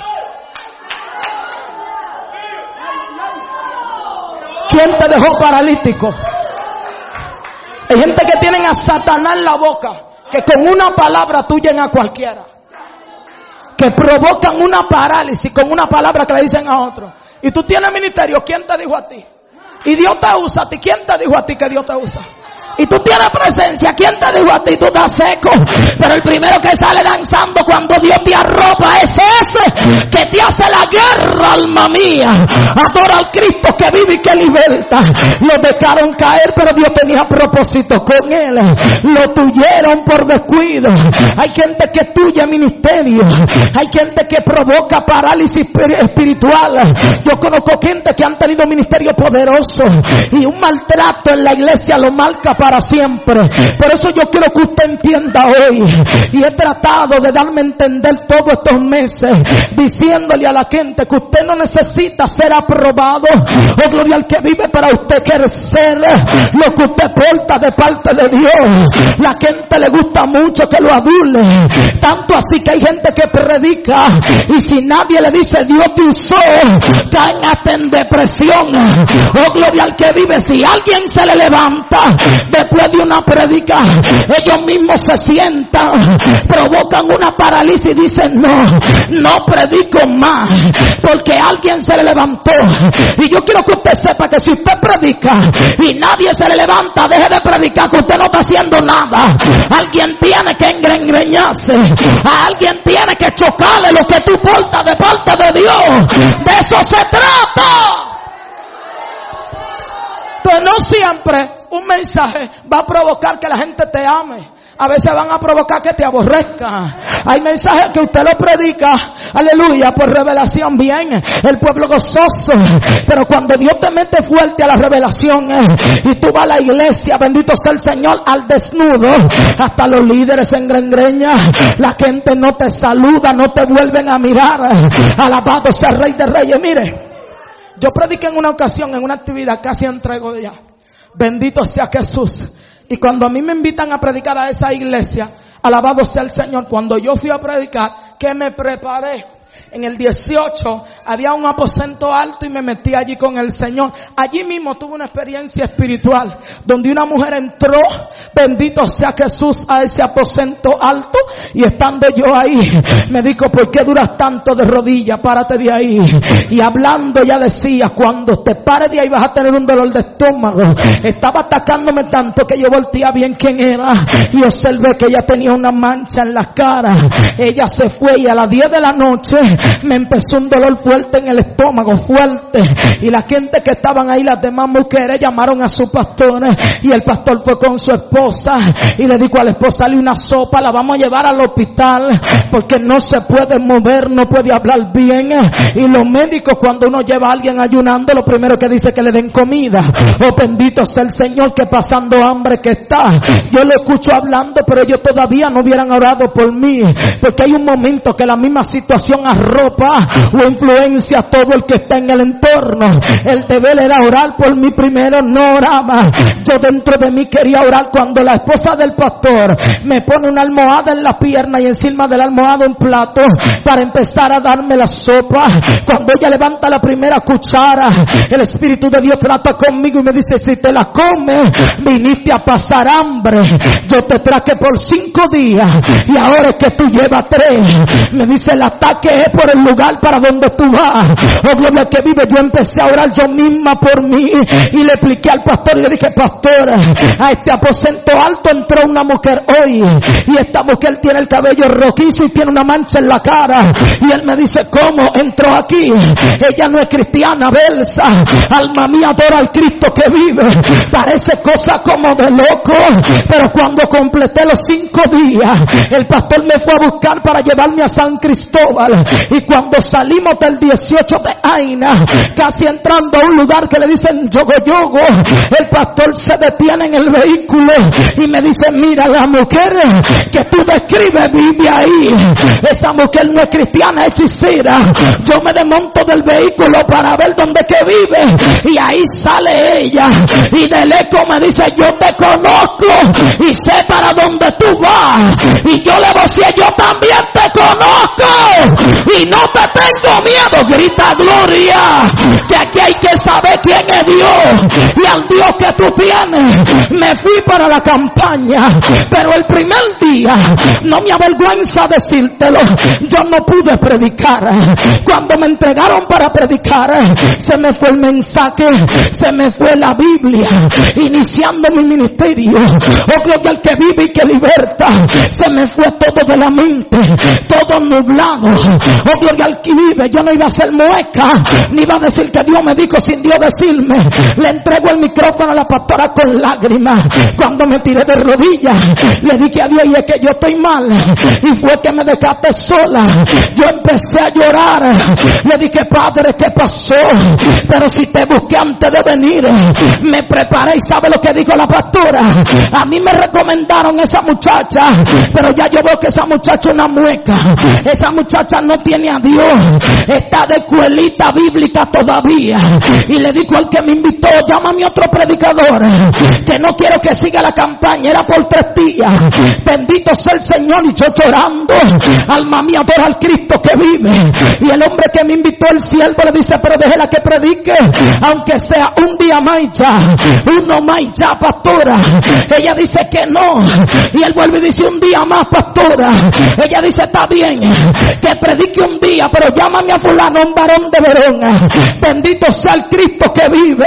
¿Quién te dejó paralítico? Hay gente que tienen a Satanás en la boca que con una palabra tuyen a cualquiera, que provocan una parálisis con una palabra que le dicen a otro. Y tú tienes ministerio, ¿quién te dijo a ti? Y Dios te usa a ti, ¿quién te dijo a ti que Dios te usa? Y tú tienes presencia, ¿quién te dijo a ti? Tú estás seco. Pero el primero que sale danzando cuando Dios te arropa es ese que te hace la guerra, alma mía. Adora al Cristo que vive y que liberta. Lo dejaron caer, pero Dios tenía propósito con él. Lo tuyeron por descuido. Hay gente que tuye ministerio. Hay gente que provoca parálisis espiritual. Yo conozco gente que han tenido ministerio poderoso y un maltrato en la iglesia lo marca para siempre. Por eso yo quiero que usted entienda hoy, y he tratado de darme a entender todos estos meses diciéndole a la gente que usted no necesita ser aprobado, oh gloria al que vive, para usted crecer lo que usted porta de parte de Dios. La gente le gusta mucho que lo adule, tanto así que hay gente que predica y si nadie le dice Dios te usó, caen hasta en depresión. Oh gloria al que vive. Si alguien se le levanta después de una predica, ellos mismos se sientan, provocan una parálisis y dicen no predico más, porque alguien se le levantó. Y yo quiero que usted sepa que si usted predica y nadie se le levanta, deje de predicar, que usted no está haciendo nada. Alguien tiene que engreñarse, a alguien tiene que chocarle lo que tú portas de parte de Dios. De eso se trata. Entonces no siempre un mensaje va a provocar que la gente te ame. A veces van a provocar que te aborrezca. Hay mensajes que usted lo predica, aleluya, por revelación, bien, el pueblo gozoso. Pero cuando Dios te mete fuerte a la revelación y tú vas a la iglesia, bendito sea el Señor, al desnudo, hasta los líderes se engreñan, la gente no te saluda, no te vuelven a mirar. Alabado sea el Rey de Reyes. Mire, yo prediqué en una ocasión, en una actividad, casi entrego de ya. Bendito sea Jesús. Y cuando a mí me invitan a predicar a esa iglesia, alabado sea el Señor, cuando yo fui a predicar, que me preparé. En el 18 había un aposento alto y me metí allí con el Señor. Allí mismo tuve una experiencia espiritual donde una mujer entró, bendito sea Jesús, a ese aposento alto, y estando yo ahí me dijo: ¿por qué duras tanto de rodillas? Párate de ahí. Y hablando ya decía: cuando te pares de ahí vas a tener un dolor de estómago. Estaba atacándome tanto que yo volteé a bien quién era y observé que ella tenía una mancha en la cara. Ella se fue y a las 10 de la noche me empezó un dolor fuerte en el estómago, fuerte. Y la gente que estaban ahí, las demás mujeres, llamaron a su pastor, y el pastor fue con su esposa y le dijo a la esposa: dale una sopa, la vamos a llevar al hospital porque no se puede mover, no puede hablar bien. Y los médicos, cuando uno lleva a alguien ayunando, lo primero que dice es que le den comida. Oh, bendito sea el Señor, que pasando hambre que está. Yo lo escucho hablando, pero ellos todavía no hubieran orado por mí, porque hay un momento que la misma situación arropa o influencia a todo el que está en el entorno. El deber era orar por mí primero, no oraba. Yo dentro de mí quería orar. Cuando la esposa del pastor me pone una almohada en la pierna y encima de la almohada un plato para empezar a darme la sopa, cuando ella levanta la primera cuchara, el Espíritu de Dios trata conmigo y me dice: si te la comes, viniste a pasar hambre. Yo te traje por 5 días y ahora es que tú llevas 3. Me dice: el ataque es por el lugar para donde tú vas. Oh, gloria al que vive. Yo empecé a orar yo misma por mí y le expliqué al pastor y le dije: pastor, a este aposento alto entró una mujer hoy y esta mujer tiene el cabello rojizo y tiene una mancha en la cara. Y él me dice: ¿cómo entró aquí? Ella no es cristiana, Belsa. Alma mía, adora al Cristo que vive. Parece cosa como de loco, pero cuando completé los 5 días, el pastor me fue a buscar para llevarme a San Cristóbal. Y cuando salimos del 18 de Aina, casi entrando a un lugar que le dicen Yogo, el pastor se detiene en el vehículo y me dice: mira, la mujer que tú describes vive ahí. Esa mujer no es cristiana, es hechicera. Yo me desmonto del vehículo para ver dónde que vive, y ahí sale ella y del eco me dice: yo te conozco y sé para dónde tú vas. Y yo le vocé: yo también te conozco y no te tengo miedo. Grita gloria, que que hay que saber quién es Dios y al Dios que tú tienes. Me fui para la campaña, pero el primer día, no me avergüenza decírtelo, yo no pude predicar. Cuando me entregaron para predicar, se me fue el mensaje, se me fue la Biblia, iniciando mi ministerio. Oh, gloria al que vive y que liberta. Se me fue todo de la mente, todo nublado. Oh, gloria al que vive. Yo no iba a hacer mueca, ni iba a decir que Dios me dijo sin Dios decirme. Le entrego el micrófono a la pastora con lágrimas. Cuando me tiré de rodillas, le dije a Dios, y es que yo estoy mal, y fue que me dejaste sola. Yo empecé a llorar. Le dije, Padre, ¿qué pasó? Pero si te busqué antes de venir, me preparé. Y sabe lo que dijo la pastora: a mí me recomendaron esa muchacha, pero ya yo veo que esa muchacha es una mueca. Esa muchacha no tiene a Dios, está de escuelita bíblica todavía. Y le dijo al que me invitó, llámame otro predicador, que no quiero que siga la campaña. Era por 3 días. Bendito sea el Señor. Y yo llorando, alma mía, adora al Cristo que vive. Y el hombre que me invitó, el siervo, le dice, pero déjela que predique, aunque sea un día más y ya, uno más y ya, pastora. Ella dice que no, y él vuelve y dice, un día más, pastora. Ella dice, está bien, que predique un día, pero llámame a fulano, un varón de Verona. Bendito sea el Cristo que vive.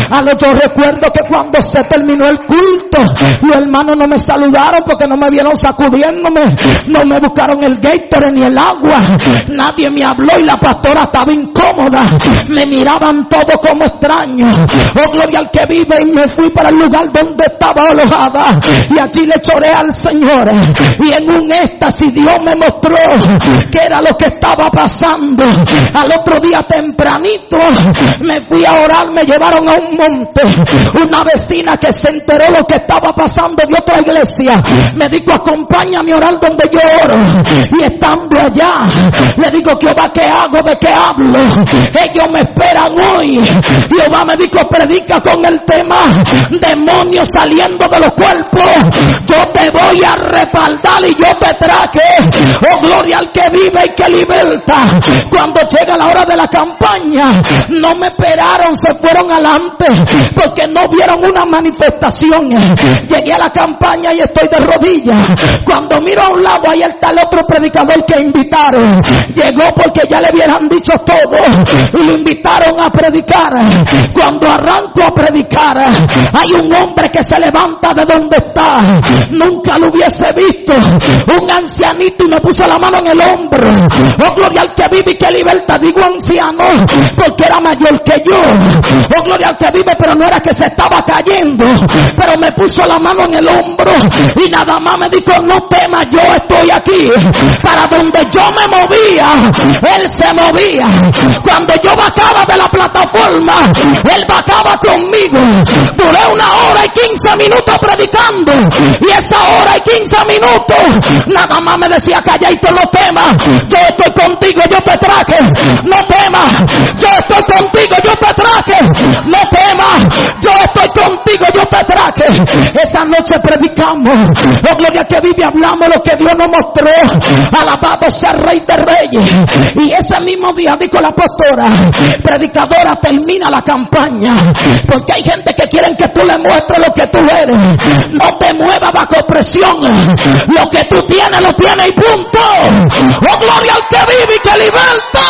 Yo recuerdo que cuando se terminó el culto, los hermanos no me saludaron porque no me vieron sacudiéndome, no me buscaron el Gatorade ni el agua, nadie me habló, y la pastora estaba incómoda, me miraban todos como extraños. Oh, gloria al que vive. Y me fui para el lugar donde estaba alojada, y allí le choré al Señor, y en un éxtasis Dios me mostró que era lo que estaba pasando. Al otro día tempranito me fui a orar, me llevaron a un monte. Una vecina que se enteró lo que estaba pasando de otra iglesia me dijo, acompáñame a orar donde yo oro. Y estando allá, le digo, Jehová, ¿qué hago? ¿De qué hablo? Ellos me esperan hoy. Jehová me dijo, predica con el tema demonios saliendo de los cuerpos. Yo te voy a respaldar y yo te traje. Oh, gloria al que vive y que liberta. Cuando llega la hora de la campaña, no me esperaron, se fueron adelante porque no vieron una manifestación. Llegué a la campaña y estoy de rodillas. Cuando miro a un lado, ahí está el otro predicador que invitaron. Llegó porque ya le hubieran dicho todo y lo invitaron a predicar. Cuando arranco a predicar, hay un hombre que se levanta de donde está. Nunca lo hubiese visto. Un ancianito, y me puso la mano en el hombro. Oh, gloria al que vive y que liberta. Digo anciano porque era mayor que yo. Oh, gloria al que vive, pero no era que se estaba cayendo, pero me puso la mano en el hombro y nada más me dijo, no temas, yo estoy aquí. Para donde yo me movía, él se movía. Cuando yo bajaba de la plataforma, él bajaba conmigo. Duré 1 hora y 15 minutos predicando, y esa hora y 15 minutos nada más me decía, calladito, no temas, yo estoy contigo, yo te traje. No temas, yo estoy contigo, yo te traje. No temas, yo estoy contigo, yo te traje. Esa noche predicamos, oh, gloria que vive, hablamos lo que Dios nos mostró. Alabado sea el Rey de Reyes. Y ese mismo día dijo la pastora, predicadora, termina la campaña, porque hay gente que quieren que tú le muestres lo que tú eres. No te muevas bajo presión. Lo que tú tienes, lo tienes y punto. Oh, gloria al que vive y que liberta.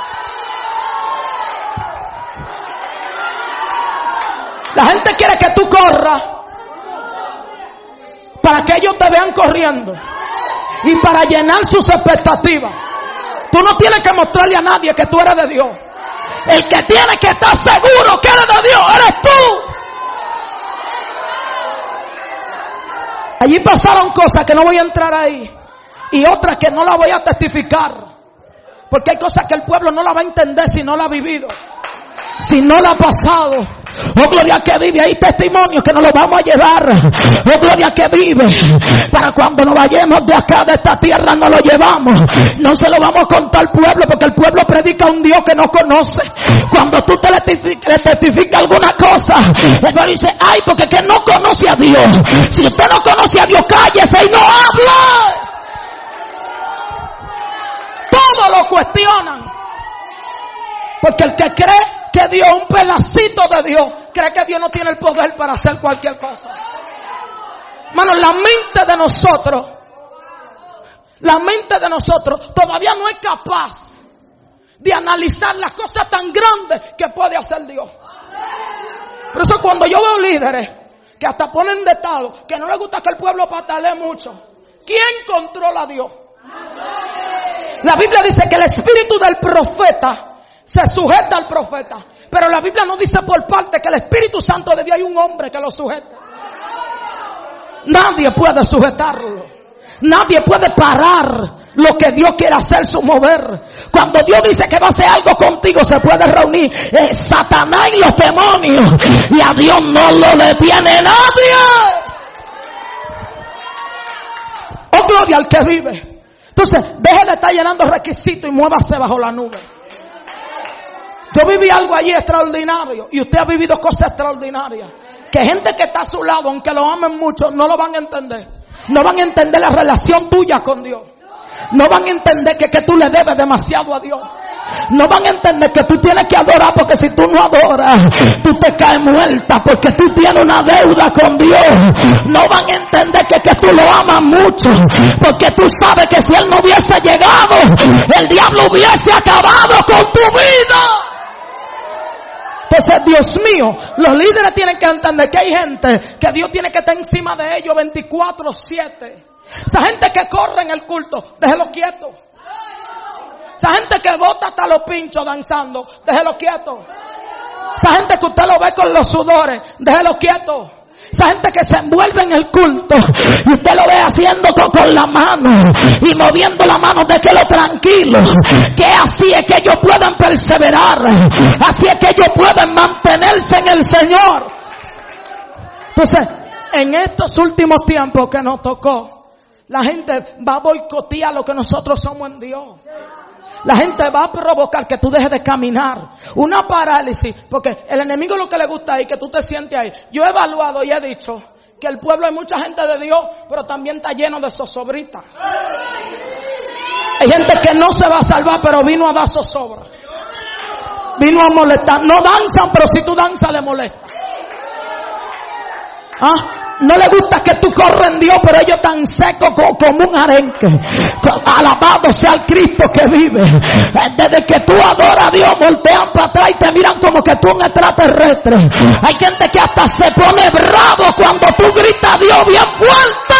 La gente quiere que tú corras para que ellos te vean corriendo y para llenar sus expectativas. Tú no tienes que mostrarle a nadie que tú eres de Dios. El que tiene que estar seguro que eres de Dios eres tú. Allí pasaron cosas que no voy a entrar ahí, y otras que no las voy a testificar, porque hay cosas que el pueblo no la va a entender si no la ha vivido, si no la ha pasado. Oh, gloria que vive, hay testimonios que nos los vamos a llevar. Oh, gloria que vive, para cuando nos vayamos de acá, de esta tierra, nos lo llevamos. No se lo vamos a contar al pueblo, porque el pueblo predica a un Dios que no conoce. Cuando tú le testificas alguna cosa, el pueblo dice, ay, porque que no conoce a Dios. Si usted no conoce a Dios, cállese y no hable. Todo lo cuestionan. Porque el que cree que Dios es un pedacito de Dios, cree que Dios no tiene el poder para hacer cualquier cosa. Hermano, la mente de nosotros todavía no es capaz de analizar las cosas tan grandes que puede hacer Dios. Por eso cuando yo veo líderes que hasta ponen de tal que no les gusta que el pueblo patalee mucho, ¿quién controla a Dios? La Biblia dice que el espíritu del profeta se sujeta al profeta, pero la Biblia no dice por parte que el Espíritu Santo de Dios hay un hombre que lo sujeta. Nadie puede sujetarlo. Nadie puede parar lo que Dios quiere hacer, su mover. Cuando Dios dice que va a hacer algo contigo, se puede reunir Satanás y los demonios, y a Dios no lo detiene nadie. Oh, gloria al que vive. Entonces, deje de estar llenando requisitos y muévase bajo la nube. Yo viví algo allí extraordinario, y usted ha vivido cosas extraordinarias, que gente que está a su lado, aunque lo amen mucho, no lo van a entender. No van a entender la relación tuya con Dios. No van a entender que tú le debes demasiado a Dios. No van a entender que tú tienes que adorar, porque si tú no adoras, tú te caes muerta, porque tú tienes una deuda con Dios. No van a entender que tú lo amas mucho, porque tú sabes que si Él no hubiese llegado, el diablo hubiese acabado con tu vida. Entonces, Dios mío, los líderes tienen que entender que hay gente que Dios tiene que estar encima de ellos 24/7. Esa gente que corre en el culto, déjelo quieto. Esa gente que bota hasta los pinchos danzando, déjelo quieto. Esa gente que usted lo ve con los sudores, déjelo quieto. Esa gente que se envuelve en el culto y usted lo ve haciendo con la mano y moviendo la mano, déjelo tranquilo, que así es que ellos pueden perseverar, así es que ellos pueden mantenerse en el Señor. Entonces, en estos últimos tiempos que nos tocó, la gente va a boicotear lo que nosotros somos en Dios. La gente va a provocar que tú dejes de caminar. Una parálisis. Porque el enemigo lo que le gusta es que tú te sientes ahí. Yo he evaluado y he dicho que el pueblo hay mucha gente de Dios, pero también está lleno de zozobritas. Hay gente que no se va a salvar, pero vino a dar zozobra. Vino a molestar. No danzan, pero si tú danzas le molesta. No le gusta que tú corres en Dios, pero ellos están secos como un arenque. Alabado sea el Cristo que vive. Desde que tú adoras a Dios, voltean para atrás y te miran como que tú un extraterrestre. Hay gente que hasta se pone bravo cuando tú gritas a Dios bien fuerte.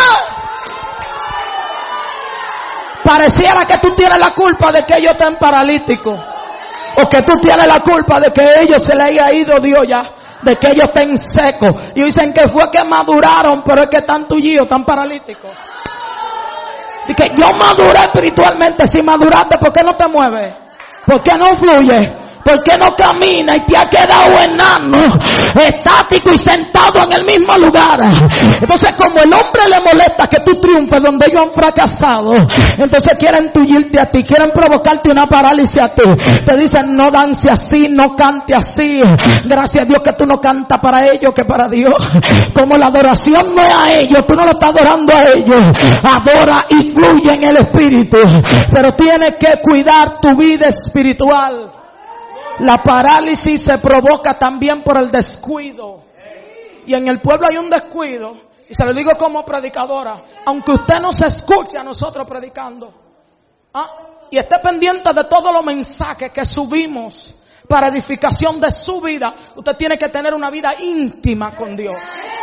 Pareciera que tú tienes la culpa de que ellos estén paralíticos, o que tú tienes la culpa de que a ellos se le haya ido Dios ya, de que ellos estén secos. Y dicen que fue que maduraron, pero es que están tullidos, están paralíticos. Y que yo maduré espiritualmente. Si maduraste, ¿por qué no te mueves? ¿Por qué no fluyes? ¿Por qué no camina y te ha quedado enano, estático y sentado en el mismo lugar? Entonces, como el hombre le molesta que tú triunfes donde ellos han fracasado, entonces quieren tullirte a ti, quieren provocarte una parálisis a ti. Te dicen, no dance así, no cante así. Gracias a Dios que tú no cantas para ellos, que para Dios. Como la adoración no es a ellos, tú no lo estás adorando a ellos. Adora y fluye en el Espíritu. Pero tienes que cuidar tu vida espiritual. La parálisis se provoca también por el descuido. Y en el pueblo hay un descuido. Y se lo digo como predicadora. Aunque usted no se escuche a nosotros predicando, y esté pendiente de todos los mensajes que subimos para edificación de su vida, usted tiene que tener una vida íntima con Dios.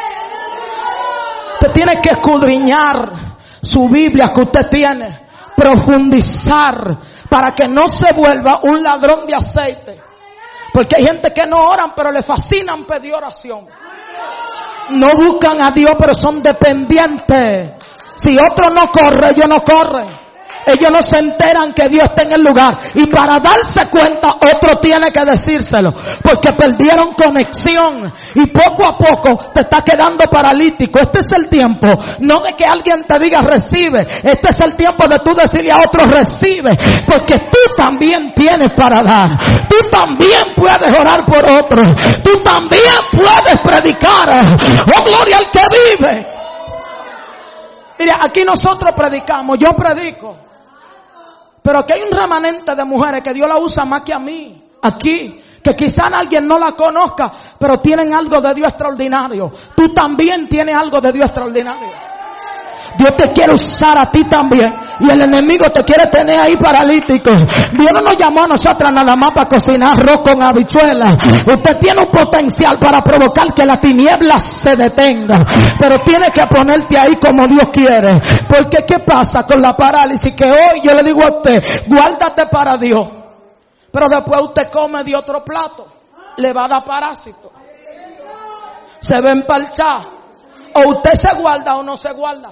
Usted tiene que escudriñar su Biblia que usted tiene, profundizar, para que no se vuelva un ladrón de aceite. Porque hay gente que no oran, pero le fascinan pedir oración. No buscan a Dios, pero son dependientes. Si otro no corre, ellos no corren. Ellos no se enteran que Dios está en el lugar. Y para darse cuenta, otro tiene que decírselo. Porque perdieron conexión. Y poco a poco te está quedando paralítico. Este es el tiempo, no de que alguien te diga recibe. Este es el tiempo de tú decirle a otro recibe. Porque tú también tienes para dar. Tú también puedes orar por otros. Tú también puedes predicar. Oh, gloria al que vive. Mire, aquí nosotros predicamos. Yo predico. Pero aquí hay un remanente de mujeres que Dios la usa más que a mí. aquí, que quizá alguien no la conozca, pero tienen algo de Dios extraordinario. Tú también tienes algo de Dios extraordinario. Dios te quiere usar a ti también. Y el enemigo te quiere tener ahí paralítico. Dios no nos llamó a nosotras nada más para cocinar arroz con habichuelas. Usted tiene un potencial para provocar que la tiniebla se detenga. Pero tiene que ponerte ahí como Dios quiere. Porque ¿qué pasa con la parálisis? Que hoy yo le digo a usted, guárdate para Dios. Pero después usted come de otro plato. Le va a dar parásito. Se va a empalchar. O usted se guarda o no se guarda.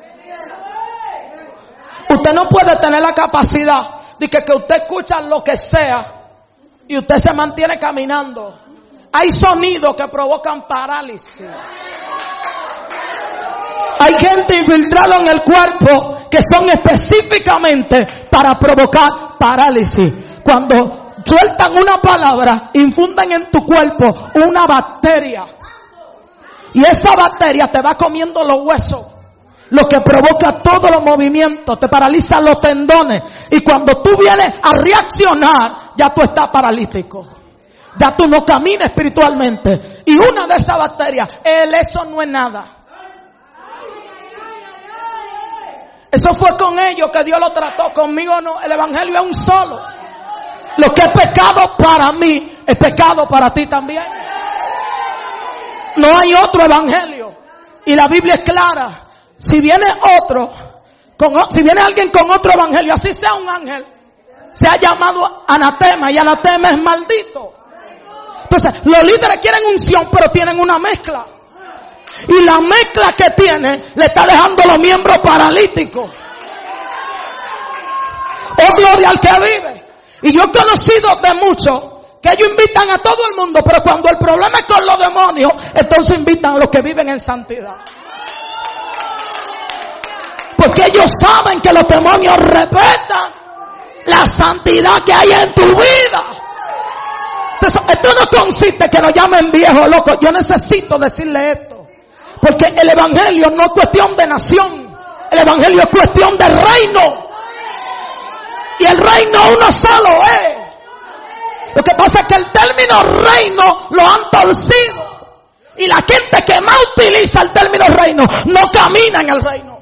Usted no puede tener la capacidad de que usted escucha lo que sea y usted se mantiene caminando. Hay sonidos que provocan parálisis. Hay gente infiltrada en el cuerpo que son específicamente para provocar parálisis. Cuando sueltan una palabra, infunden en tu cuerpo una bacteria. Y esa bacteria te va comiendo los huesos. Lo que provoca todos los movimientos, te paraliza los tendones. Y cuando tú vienes a reaccionar, ya tú estás paralítico. Ya tú no caminas espiritualmente. Y una de esas bacterias, eso no es nada. Eso fue con ellos que Dios lo trató. Conmigo no. El evangelio es un solo. Lo que es pecado para mí, es pecado para ti también. No hay otro evangelio. Y la Biblia es clara. Si viene alguien con otro evangelio, así sea un ángel, se ha llamado anatema, y anatema es maldito. Entonces, los líderes quieren unción, pero tienen una mezcla. Y la mezcla que tiene le está dejando los miembros paralíticos. Oh, gloria al que vive. Y yo he conocido de muchos que ellos invitan a todo el mundo, pero cuando el problema es con los demonios, entonces invitan a los que viven en santidad. Porque ellos saben que los demonios respetan la santidad que hay en tu vida. Entonces, esto no consiste que nos llamen viejos locos. Yo necesito decirle esto. Porque el evangelio no es cuestión de nación. El evangelio es cuestión de reino. Y el reino uno solo es. Lo que pasa es que el término reino lo han torcido. Y la gente que más utiliza el término reino no camina en el reino.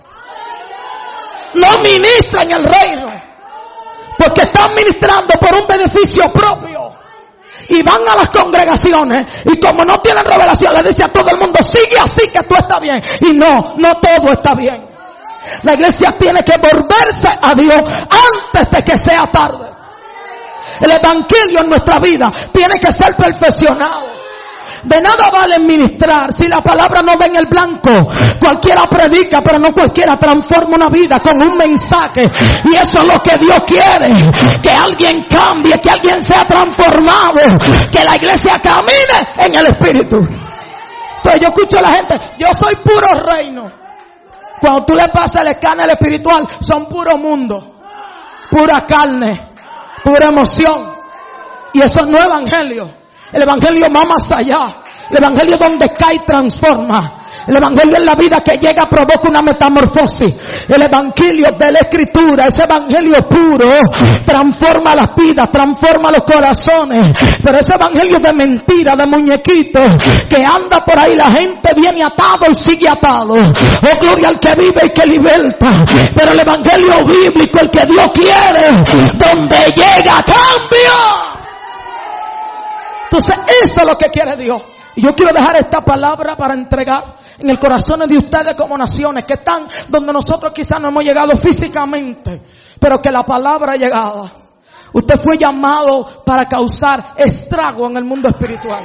No ministra en el reino. Porque están ministrando por un beneficio propio. Y van a las congregaciones. Y como no tienen revelación, le dice a todo el mundo, sigue así que tú estás bien. Y no todo está bien. La iglesia tiene que volverse a Dios antes de que sea tarde. El evangelio en nuestra vida tiene que ser perfeccionado. De nada vale ministrar si la palabra no ve en el blanco. Cualquiera predica, pero no cualquiera transforma una vida con un mensaje. Y eso es lo que Dios quiere. Que alguien cambie, que alguien sea transformado. Que la iglesia camine en el Espíritu. Entonces yo escucho a la gente, yo soy puro reino. Cuando tú le pasas el escáner espiritual, son puro mundo. Pura carne. Pura emoción. Y eso no es evangelio. El evangelio va más allá. El evangelio donde cae y transforma. El evangelio es la vida que llega, provoca una metamorfosis. El evangelio de la escritura, ese evangelio puro, transforma las vidas, transforma los corazones. Pero ese evangelio de mentira, de muñequitos, que anda por ahí, la gente viene atado y sigue atado. Oh, gloria al que vive y que liberta. Pero el evangelio bíblico, el que Dios quiere, donde llega cambia. Entonces eso es lo que quiere Dios. Y yo quiero dejar esta palabra para entregar en el corazón de ustedes como naciones que están donde nosotros quizás no hemos llegado físicamente, pero que la palabra ha llegado. Usted fue llamado para causar estrago en el mundo espiritual.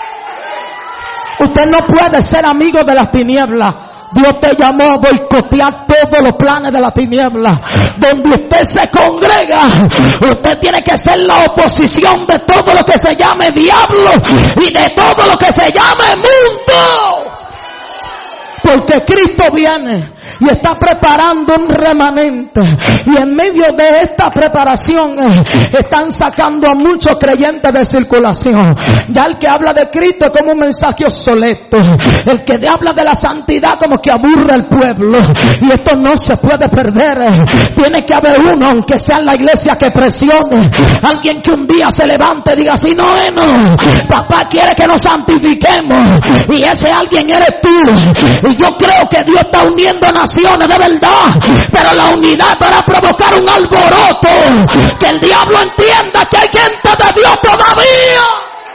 Usted no puede ser amigo de las tinieblas. Dios te llamó a boicotear todos los planes de la tiniebla. Donde usted se congrega, usted tiene que ser la oposición de todo lo que se llame diablo y de todo lo que se llame mundo. Porque Cristo viene. y está preparando un remanente, y en medio de esta preparación están sacando a muchos creyentes de circulación. Ya el que habla de Cristo es como un mensaje obsoleto, el que habla de la santidad como que aburre al pueblo, y esto no se puede perder. Tiene que haber uno, aunque sea en la iglesia, que presione, alguien que un día se levante y diga así: no, papá quiere que nos santifiquemos, y ese alguien eres tú. Y yo creo que Dios está uniendo naciones de verdad, pero la unidad para provocar un alboroto, que el diablo entienda que hay gente de Dios todavía,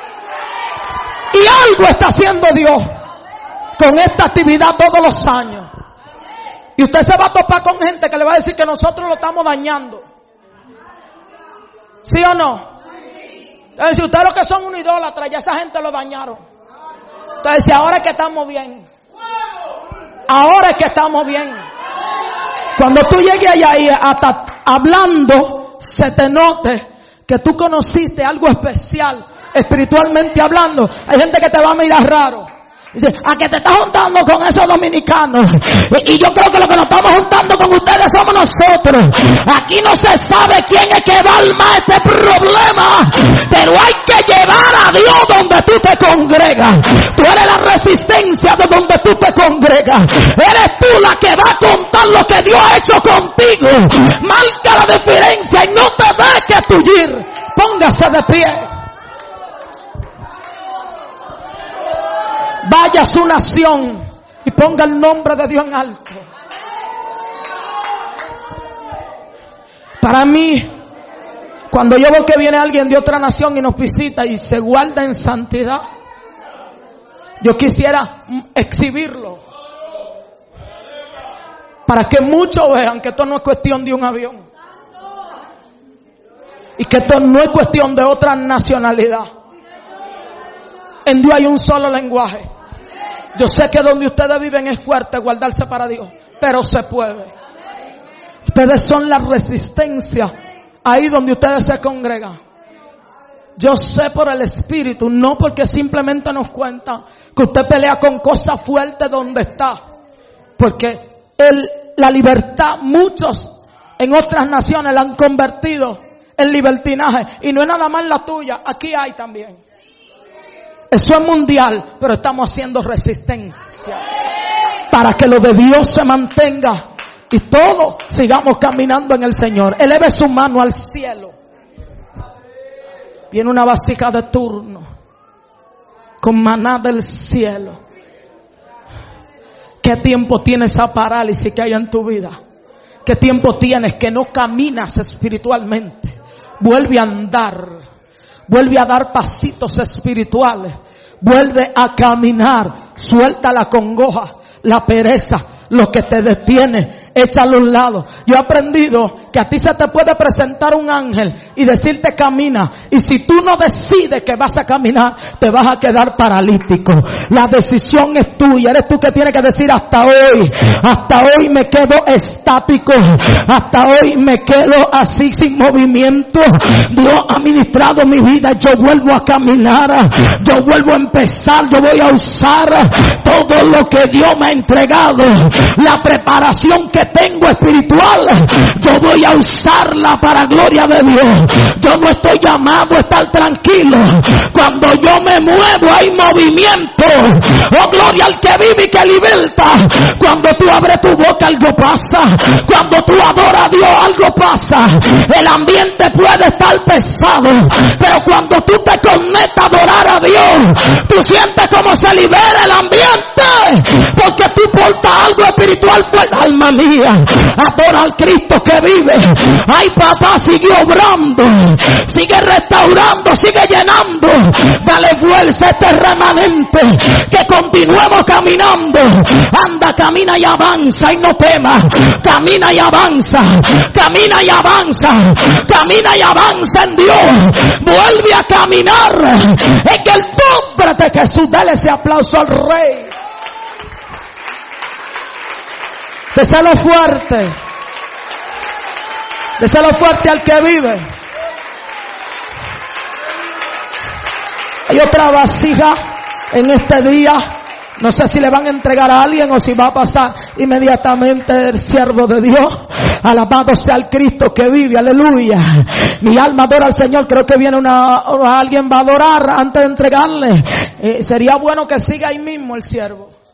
y algo está haciendo Dios con esta actividad todos los años. Y usted se va a topar con gente que le va a decir que nosotros lo estamos dañando. ¿Sí o no? Entonces, si ustedes los que son un idólatra, ya esa gente lo dañaron. Entonces, si ahora es que estamos bien. Ahora es que estamos bien. Cuando tú llegues allá y hasta hablando se te note que tú conociste algo especial, espiritualmente hablando, hay gente que te va a mirar raro. Dice: a que te estás juntando con esos dominicanos. Y yo creo que lo que nos estamos juntando con ustedes somos nosotros. Aquí no se sabe quién es que va a armar este problema, pero hay que llevar a Dios donde tú te congregas. Tú eres la resistencia de donde tú te congregas. Eres tú la que va a contar lo que Dios ha hecho contigo. Marca la diferencia y no te dejes tullir. Póngase de pie. Vaya a su nación y ponga el nombre de Dios en alto. Para mí, cuando yo veo que viene alguien de otra nación y nos visita y se guarda en santidad, yo quisiera exhibirlo para que muchos vean que esto no es cuestión de un avión y que esto no es cuestión de otra nacionalidad. En Dios hay un solo lenguaje. Yo sé que donde ustedes viven es fuerte guardarse para Dios, pero se puede. Ustedes son la resistencia ahí donde ustedes se congregan. Yo sé por el Espíritu, no porque simplemente nos cuentan que usted pelea con cosas fuertes donde está, porque la libertad, muchos en otras naciones la han convertido en libertinaje, y no es nada más la tuya, aquí hay también. Eso es mundial, pero estamos haciendo resistencia para que lo de Dios se mantenga y todos sigamos caminando en el Señor. Eleve su mano al cielo. Viene una vasija de turno con maná del cielo. ¿Qué tiempo tiene esa parálisis que hay en tu vida? ¿Qué tiempo tienes que no caminas espiritualmente? Vuelve a andar. Vuelve a dar pasitos espirituales. Vuelve a caminar. Suelta la congoja, la pereza, lo que te detiene. Échalo a un lado. Yo he aprendido que a ti se te puede presentar un ángel y decirte camina. Y si tú no decides que vas a caminar, te vas a quedar paralítico. La decisión es tuya. Eres tú que tienes que decir: hasta hoy me quedo estático. Hasta hoy me quedo así sin movimiento. Dios ha ministrado mi vida. Yo vuelvo a caminar. Yo vuelvo a empezar. Yo voy a usar todo lo que Dios me ha entregado. La preparación que tengo espiritual, yo voy a usarla para gloria de Dios. Yo no estoy llamado a estar tranquilo. Cuando yo me muevo hay movimiento. Oh, gloria al que vive y que liberta. Cuando tú abres tu boca algo pasa. Cuando tú adoras a Dios algo pasa. El ambiente puede estar pesado, pero cuando tú te conectas a adorar a Dios, tú sientes como se libera el ambiente, porque tú portas algo espiritual fuerte. Alma mía, adora al Cristo que vive. Ay, papá, sigue obrando, sigue restaurando, sigue llenando. Dale fuerza a este remanente, que continuemos caminando. Anda, camina y avanza y no temas. Camina y avanza, camina y avanza, camina y avanza en Dios. Vuelve a caminar en el nombre de Jesús. Dale ese aplauso al Rey. Déselo fuerte. Déselo fuerte al que vive. Hay otra vasija en este día No sé si le van a entregar a alguien o si va a pasar inmediatamente el siervo de Dios. Alabado sea el Cristo que vive, aleluya. Mi alma adora al Señor. Creo que viene alguien va a adorar antes de entregarle. Sería bueno que siga ahí mismo el siervo.